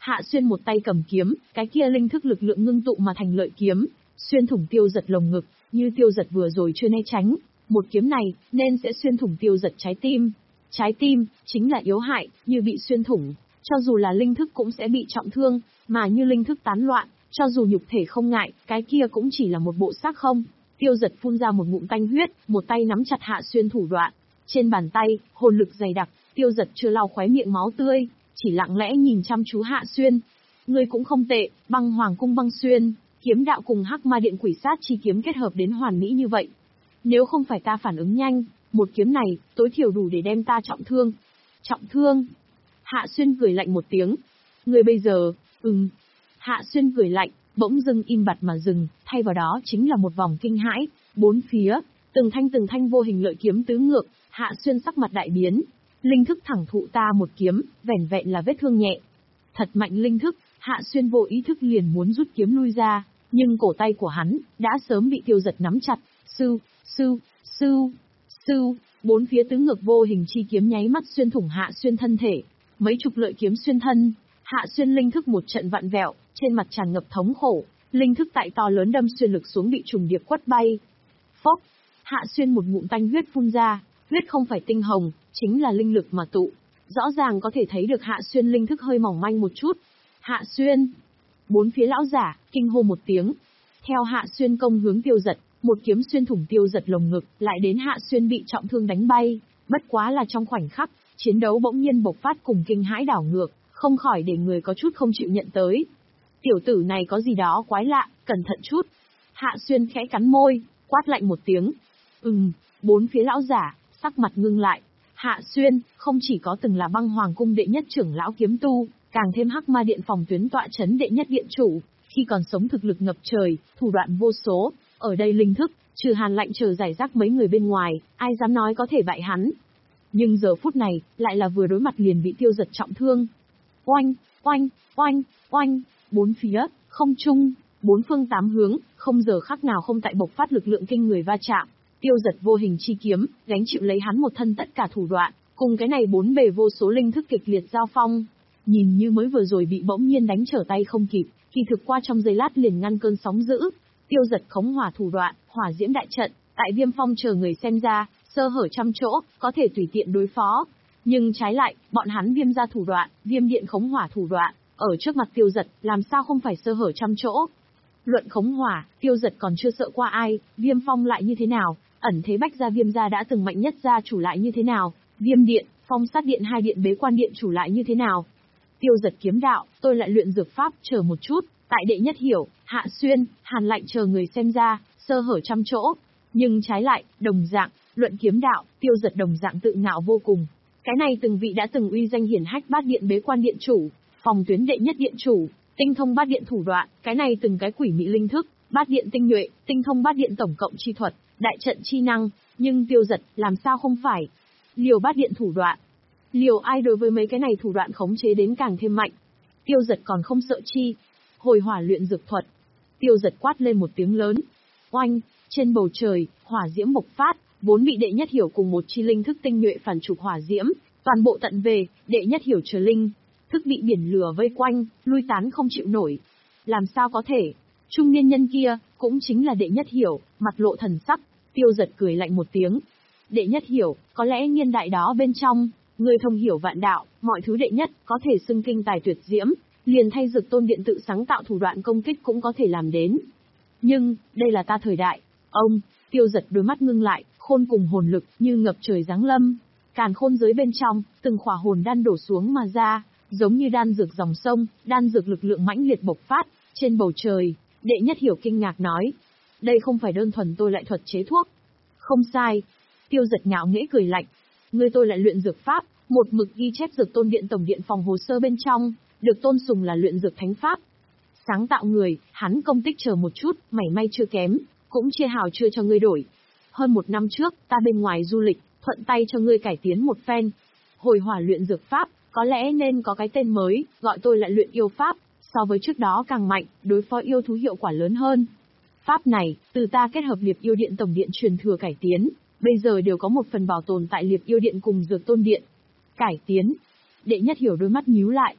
Hạ Xuyên một tay cầm kiếm, cái kia linh thức lực lượng ngưng tụ mà thành lợi kiếm, xuyên thủng Tiêu Giật lồng ngực, như Tiêu Giật vừa rồi chưa né tránh, một kiếm này nên sẽ xuyên thủng Tiêu Giật trái tim. Trái tim chính là yếu hại, như bị xuyên thủng, cho dù là linh thức cũng sẽ bị trọng thương, mà như linh thức tán loạn, cho dù nhục thể không ngại, cái kia cũng chỉ là một bộ xác không. Tiêu Giật phun ra một ngụm tanh huyết, một tay nắm chặt Hạ Xuyên thủ đoạn, trên bàn tay hồn lực dày đặc, Tiêu Giật chưa lau khóe miệng máu tươi, chỉ lặng lẽ nhìn chăm chú Hạ Xuyên. Ngươi cũng không tệ, Băng Hoàng cung Băng Xuyên, kiếm đạo cùng Hắc Ma Điện Quỷ Sát chi kiếm kết hợp đến hoàn mỹ như vậy. Nếu không phải ta phản ứng nhanh, một kiếm này, tối thiểu đủ để đem ta trọng thương. Trọng thương? Hạ Xuyên cười lạnh một tiếng. Ngươi bây giờ, ừm. Hạ Xuyên cười lạnh, bỗng dưng im bặt mà dừng, thay vào đó chính là một vòng kinh hãi, bốn phía, từng thanh từng thanh vô hình lợi kiếm tứ ngược, Hạ Xuyên sắc mặt đại biến. Linh thức thẳng thụ ta một kiếm, vẻn vẹn là vết thương nhẹ. Thật mạnh linh thức, Hạ Xuyên vô ý thức liền muốn rút kiếm lui ra, nhưng cổ tay của hắn đã sớm bị Tiêu Giật nắm chặt. Sư, sư, sư, sư, bốn phía tứ ngược vô hình chi kiếm nháy mắt xuyên thủng Hạ Xuyên thân thể, mấy chục lợi kiếm xuyên thân. Hạ Xuyên linh thức một trận vặn vẹo, trên mặt tràn ngập thống khổ, linh thức tại to lớn đâm xuyên lực xuống bị trùng điệp quất bay. Phốc, Hạ Xuyên một ngụm tanh huyết phun ra, huyết không phải tinh hồng, chính là linh lực mà tụ. Rõ ràng có thể thấy được Hạ Xuyên linh thức hơi mỏng manh một chút. Hạ Xuyên! Bốn phía lão giả, kinh hô một tiếng. Theo Hạ Xuyên công hướng Tiêu Giật, một kiếm xuyên thủng Tiêu Giật lồng ngực, lại đến Hạ Xuyên bị trọng thương đánh bay. Bất quá là trong khoảnh khắc, chiến đấu bỗng nhiên bộc phát cùng kinh hãi đảo ngược, không khỏi để người có chút không chịu nhận tới. Tiểu tử này có gì đó quái lạ, cẩn thận chút. Hạ Xuyên khẽ cắn môi, quát lạnh một tiếng. Ừm, bốn phía lão giả, sắc mặt ngưng lại. Hạ Xuyên, không chỉ có từng là Băng Hoàng cung đệ nhất trưởng lão kiếm tu, càng thêm Hắc Ma Điện phòng tuyến tọa chấn đệ nhất điện chủ, khi còn sống thực lực ngập trời, thủ đoạn vô số, ở đây linh thức, trừ Hàn Lạnh chờ giải rác mấy người bên ngoài, ai dám nói có thể bại hắn. Nhưng giờ phút này, lại là vừa đối mặt liền bị Tiêu Giật trọng thương. Oanh, oanh, oanh, oanh, bốn phía, không trung, bốn phương tám hướng, không giờ khắc nào không tại bộc phát lực lượng kinh người va chạm. Tiêu Giật vô hình chi kiếm, gánh chịu lấy hắn một thân tất cả thủ đoạn, cùng cái này bốn bề vô số linh thức kịch liệt giao phong. Nhìn như mới vừa rồi bị bỗng nhiên đánh trở tay không kịp, kỳ thực qua trong giây lát liền ngăn cơn sóng dữ. Tiêu Giật khống hỏa thủ đoạn, hỏa diễm đại trận, tại Viêm Phong chờ người xem ra, sơ hở trăm chỗ, có thể tùy tiện đối phó. Nhưng trái lại, bọn hắn Viêm gia thủ đoạn, Viêm điện khống hỏa thủ đoạn, ở trước mặt Tiêu Giật, làm sao không phải sơ hở trăm chỗ. Luận khống hỏa, Tiêu Giật còn chưa sợ qua ai, Viêm Phong lại như thế nào, ẩn thế Bách gia Viêm gia đã từng mạnh nhất gia chủ lại như thế nào, Viêm điện, Phong sát điện hai điện bế quan điện chủ lại như thế nào. Tiêu Giật kiếm đạo, tôi lại luyện dược pháp, chờ một chút, tại đệ nhất hiểu, Hạ Xuyên, Hàn Lạnh chờ người xem ra, sơ hở trăm chỗ. Nhưng trái lại, đồng dạng, luận kiếm đạo, Tiêu Giật đồng dạng tự ngạo vô cùng. Cái này từng vị đã từng uy danh hiển hách bát điện bế quan điện chủ, phòng tuyến đệ nhất điện chủ, tinh thông bát điện thủ đoạn, cái này từng cái quỷ mị linh thức, bát điện tinh nhuệ, tinh thông bát điện tổng cộng chi thuật, đại trận chi năng, nhưng Tiêu Giật, làm sao không phải? Liều bát điện thủ đoạn. Liều ai đối với mấy cái này thủ đoạn khống chế đến càng thêm mạnh. Tiêu Giật còn không sợ chi. Hồi hỏa luyện dược thuật. Tiêu Giật quát lên một tiếng lớn. Oanh, trên bầu trời, hỏa diễm bộc phát, vốn bị đệ nhất hiểu cùng một chi linh thức tinh nhuệ phản chụp hỏa diễm, toàn bộ tận về, đệ nhất hiểu chờ linh, thức bị biển lửa vây quanh, lui tán không chịu nổi. Làm sao có thể? Trung niên nhân kia, cũng chính là đệ nhất hiểu, mặt lộ thần sắc, Tiêu Giật cười lạnh một tiếng. Đệ nhất hiểu, có lẽ niên đại đó bên trong, người thông hiểu vạn đạo, mọi thứ đệ nhất, có thể xưng kinh tài tuyệt diễm, liền thay Dược Tôn điện tự sáng tạo thủ đoạn công kích cũng có thể làm đến. Nhưng, đây là ta thời đại. Ông, Tiêu Giật đôi mắt ngưng lại, khôn cùng hồn lực, như ngập trời giáng lâm. Càn khôn giới bên trong, từng khỏa hồn đan đổ xuống mà ra, giống như đan dược dòng sông, đan dược lực lượng mãnh liệt bộc phát, trên bầu trời, đệ nhất hiểu kinh ngạc nói. Đây không phải đơn thuần tôi lại thuật chế thuốc. Không sai. Tiêu Giật ngạo nghễ cười lạnh. Ngươi tôi lại luyện dược pháp, một mực ghi chép Dược Tôn điện tổng điện phòng hồ sơ bên trong, được tôn sùng là luyện dược thánh pháp. Sáng tạo người, hắn công tích chờ một chút, mảy may chưa kém, cũng chia hào chưa cho ngươi đổi. Hơn một năm trước, ta bên ngoài du lịch, thuận tay cho ngươi cải tiến một phen. Hồi hỏa luyện dược pháp, có lẽ nên có cái tên mới, gọi tôi lại luyện yêu pháp, so với trước đó càng mạnh, đối phó yêu thú hiệu quả lớn hơn. Pháp này, từ ta kết hợp Liệp Yêu Điện tổng điện truyền thừa cải tiến, bây giờ đều có một phần bảo tồn tại Liệp Yêu Điện cùng Dược Tôn điện. Cải tiến. Đệ nhất hiểu đôi mắt nhíu lại.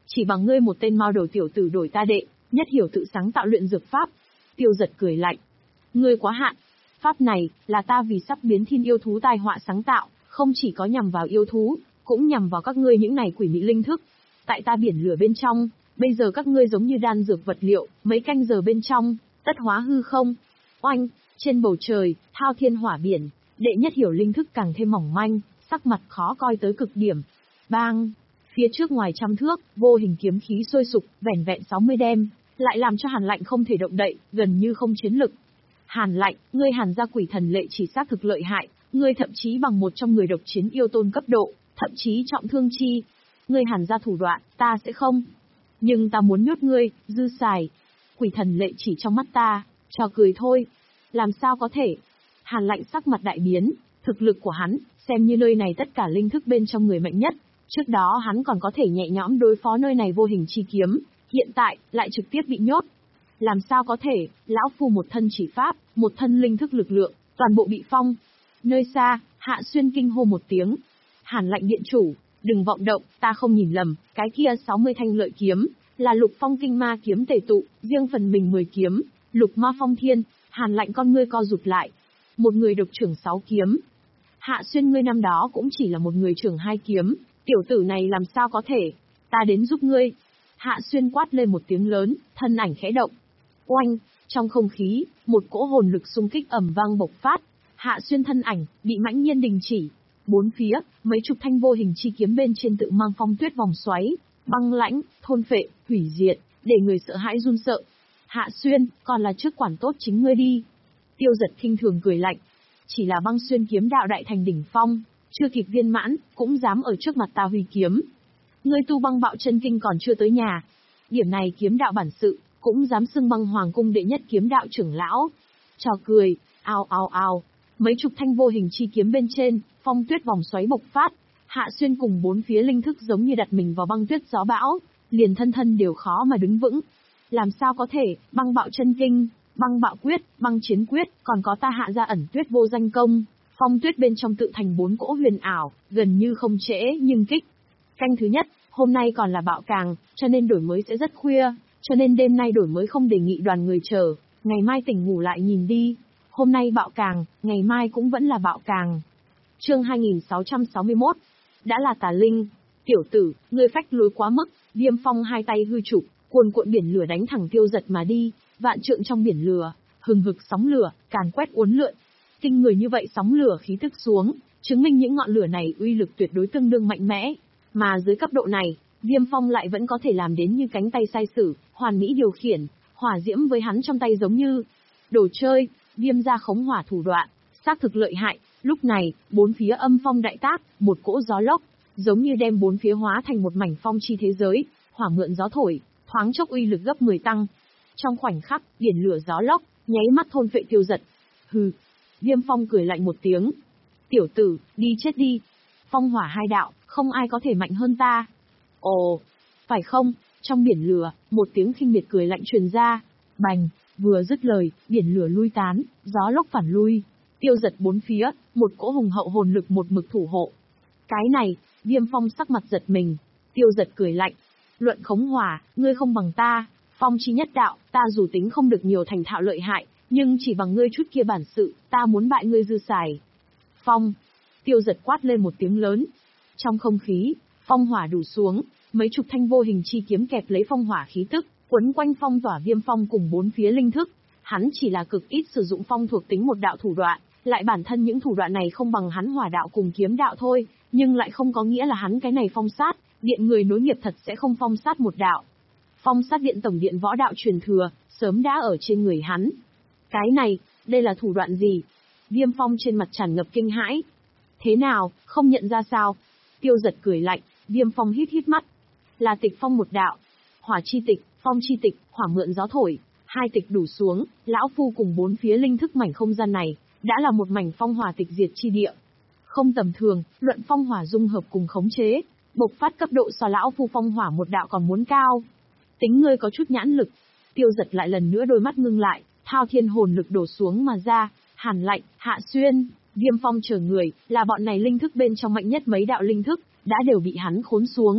Chỉ bằng ngươi một tên mao đầu tiểu tử đổi ta đệ, nhất hiểu tự sáng tạo luyện dược pháp. Tiêu Giật cười lạnh. Ngươi quá hạn. Pháp này, là ta vì sắp biến thiên yêu thú tai họa sáng tạo, không chỉ có nhằm vào yêu thú, cũng nhằm vào các ngươi những này quỷ mị linh thức. Tại ta biển lửa bên trong, bây giờ các ngươi giống như đan dược vật liệu, mấy canh giờ bên trong, tất hóa hư không. Oanh, trên bầu trời, thao thiên hỏa biển, đệ nhất hiểu linh thức càng thêm mỏng manh, sắc mặt khó coi tới cực điểm. Bang! Phía trước ngoài trăm thước, vô hình kiếm khí sôi sục, vẻn vẹn sáu mươi đêm, lại làm cho Hàn Lạnh không thể động đậy, gần như không chiến lực. Hàn Lạnh, ngươi Hàn gia quỷ thần lệ chỉ xác thực lợi hại, ngươi thậm chí bằng một trong người độc chiến yêu tôn cấp độ, thậm chí trọng thương chi. Ngươi Hàn gia thủ đoạn, ta sẽ không. Nhưng ta muốn nhốt ngươi, dư xài. Quỷ thần lệ chỉ trong mắt ta, trò cười thôi. Làm sao có thể? Hàn Lạnh sắc mặt đại biến, thực lực của hắn, xem như nơi này tất cả linh thức bên trong người mạnh nhất. Trước đó hắn còn có thể nhẹ nhõm đối phó nơi này vô hình chi kiếm, hiện tại, lại trực tiếp bị nhốt. Làm sao có thể, lão phu một thân chỉ pháp, một thân linh thức lực lượng, toàn bộ bị phong. Nơi xa, Hạ Xuyên kinh hô một tiếng. Hàn Lạnh điện chủ, đừng vọng động, ta không nhìn lầm, cái kia sáu mươi thanh lợi kiếm, là lục phong kinh ma kiếm tề tụ, riêng phần mình mười kiếm, lục ma phong thiên. Hàn Lạnh con ngươi co rụt lại. Một người độc trưởng sáu kiếm. Hạ Xuyên ngươi năm đó cũng chỉ là một người trưởng hai kiếm, tiểu tử này làm sao có thể, ta đến giúp ngươi. Hạ Xuyên quát lên một tiếng lớn, thân ảnh khẽ động. Oanh, trong không khí, một cỗ hồn lực xung kích ầm vang bộc phát. Hạ Xuyên thân ảnh, bị mãnh nhiên đình chỉ. Bốn phía, mấy chục thanh vô hình chi kiếm bên trên tự mang phong tuyết vòng xoáy, băng lãnh, thôn phệ, hủy diệt, để người sợ hãi run sợ. Hạ Xuyên, còn là trước quản tốt chính ngươi đi. Tiêu Giật khinh thường cười lạnh. Chỉ là băng xuyên kiếm đạo đại thành đỉnh phong, chưa kịp viên mãn, cũng dám ở trước mặt ta huy kiếm. Ngươi tu băng bạo chân kinh còn chưa tới nhà. Điểm này kiếm đạo bản sự, cũng dám xưng băng hoàng cung đệ nhất kiếm đạo trưởng lão. Trò cười, ao ao ao, mấy chục thanh vô hình chi kiếm bên trên, phong tuyết vòng xoáy bộc phát. Hạ Xuyên cùng bốn phía linh thức giống như đặt mình vào băng tuyết gió bão, liền thân thân đều khó mà đứng vững. Làm sao có thể, băng bạo chân kinh, băng bạo quyết, băng chiến quyết, còn có ta Hạ gia ẩn tuyết vô danh công, phong tuyết bên trong tự thành bốn cỗ huyền ảo, gần như không trễ nhưng kích. Canh thứ nhất, hôm nay còn là bạo càng, cho nên đổi mới sẽ rất khuya, cho nên đêm nay đổi mới không đề nghị đoàn người chờ, ngày mai tỉnh ngủ lại nhìn đi. Hôm nay bạo càng, ngày mai cũng vẫn là bạo càng. Chương hai nghìn sáu trăm sáu mươi mốt, đã là tà linh. Tiểu tử, ngươi phách lối quá mức. Viêm Phong hai tay hư chụp, cuồn cuộn biển lửa đánh thẳng Tiêu Giật mà đi, vạn trượng trong biển lửa, hừng hực sóng lửa, càn quét uốn lượn. Kinh người như vậy sóng lửa khí tức xuống, chứng minh những ngọn lửa này uy lực tuyệt đối tương đương mạnh mẽ, mà dưới cấp độ này, Viêm Phong lại vẫn có thể làm đến như cánh tay sai sử, hoàn mỹ điều khiển, hỏa diễm với hắn trong tay giống như đồ chơi. Viêm gia khống hỏa thủ đoạn, xác thực lợi hại. Lúc này, bốn phía âm phong đại tác, một cỗ gió lốc, giống như đem bốn phía hóa thành một mảnh phong chi thế giới, hỏa mượn gió thổi, thoáng chốc uy lực gấp mười tăng. Trong khoảnh khắc, biển lửa gió lốc, nháy mắt thôn phệ Tiêu Giật. Hừ. Viêm Phong cười lạnh một tiếng. Tiểu tử, đi chết đi. Phong hỏa hai đạo, không ai có thể mạnh hơn ta. Ồ, phải không? Trong biển lửa, một tiếng khinh miệt cười lạnh truyền ra. Bành, vừa dứt lời, biển lửa lui tán, gió lốc phản lui. Tiêu Giật bốn phía, một cỗ hùng hậu hồn lực một mực thủ hộ. Cái này, Viêm Phong sắc mặt giật mình. Tiêu Giật cười lạnh. Luận khống hỏa, ngươi không bằng ta. Phong chi nhất đạo, ta dù tính không được nhiều thành thạo lợi hại, nhưng chỉ bằng ngươi chút kia bản sự, ta muốn bại ngươi dư xài. Phong. Tiêu Giật quát lên một tiếng lớn. Trong không khí, phong hỏa đủ xuống, mấy chục thanh vô hình chi kiếm kẹp lấy phong hỏa khí tức, quấn quanh phong tỏa Viêm Phong cùng bốn phía linh thức. Hắn chỉ là cực ít sử dụng phong thuộc tính một đạo thủ đoạn, lại bản thân những thủ đoạn này không bằng hắn hỏa đạo cùng kiếm đạo thôi, nhưng lại không có nghĩa là hắn cái này phong sát, điện người nối nghiệp thật sẽ không phong sát một đạo. Phong sát điện tổng điện võ đạo truyền thừa, sớm đã ở trên người hắn. Cái này, đây là thủ đoạn gì? Viêm Phong trên mặt tràn ngập kinh hãi. Thế nào, không nhận ra sao? Tiêu Giật cười lạnh, Viêm Phong hít hít mắt. Là tịch phong một đạo. Hỏa chi tịch, phong chi tịch, hỏa mượn gió thổi. Hai tịch đủ xuống, lão phu cùng bốn phía linh thức mảnh không gian này, đã là một mảnh phong hỏa tịch diệt chi địa. Không tầm thường, luận phong hỏa dung hợp cùng khống chế, bộc phát cấp độ so lão phu phong hỏa một đạo còn muốn cao. Tính ngươi có chút nhãn lực. Tiêu Giật lại lần nữa đôi mắt ngưng lại, thao thiên hồn lực đổ xuống mà ra. Hàn Lạnh, Hạ Xuyên, Viêm Phong chờ người, là bọn này linh thức bên trong mạnh nhất mấy đạo linh thức, đã đều bị hắn khốn xuống.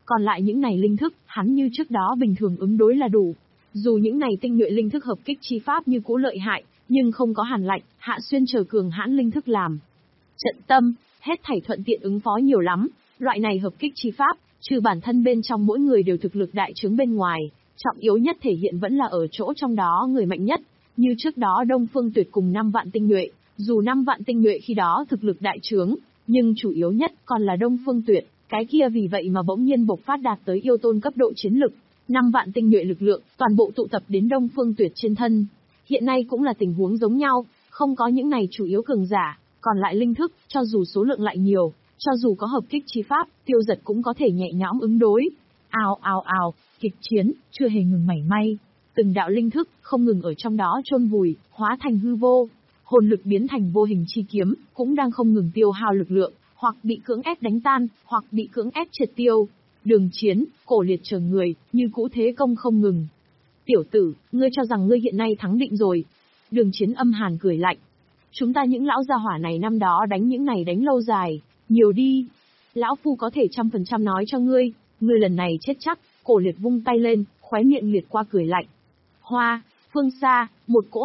Còn lại những này linh thức, hắn như trước đó bình thường ứng đối là đủ. Dù những này tinh nhuệ linh thức hợp kích chi pháp như cũ lợi hại, nhưng không có Hàn Lạnh, Hạ Xuyên chờ cường hãn linh thức làm trận tâm, hết thảy thuận tiện ứng phó nhiều lắm. Loại này hợp kích chi pháp, trừ bản thân bên trong mỗi người đều thực lực đại trướng bên ngoài, trọng yếu nhất thể hiện vẫn là ở chỗ trong đó người mạnh nhất. Như trước đó Đông Phương Tuyệt cùng năm vạn tinh nhuệ, dù năm vạn tinh nhuệ khi đó thực lực đại trướng, nhưng chủ yếu nhất còn là Đông Phương Tuyệt, cái kia vì vậy mà bỗng nhiên bộc phát đạt tới yêu tôn cấp độ chiến lực. Năm vạn tinh nhuệ lực lượng, toàn bộ tụ tập đến Đông Phương Tuyệt trên thân. Hiện nay cũng là tình huống giống nhau, không có những này chủ yếu cường giả, còn lại linh thức, cho dù số lượng lại nhiều, cho dù có hợp kích chi pháp, Tiêu Giật cũng có thể nhẹ nhõm ứng đối. Ào ào ào, kịch chiến, chưa hề ngừng mảy may. Từng đạo linh thức, không ngừng ở trong đó chôn vùi, hóa thành hư vô. Hồn lực biến thành vô hình chi kiếm, cũng đang không ngừng tiêu hao lực lượng, hoặc bị cưỡng ép đánh tan, hoặc bị cưỡng ép triệt tiêu. Đường chiến, cổ liệt chờ người, như cũ thế công không ngừng. Tiểu tử, ngươi cho rằng ngươi hiện nay thắng định rồi. Đường chiến âm hàn cười lạnh. Chúng ta những lão gia hỏa này năm đó đánh những này đánh lâu dài, nhiều đi. Lão phu có thể trăm phần trăm nói cho ngươi, ngươi lần này chết chắc. Cổ liệt vung tay lên, khóe miệng liệt qua cười lạnh. Hoa, phương xa, một cỗ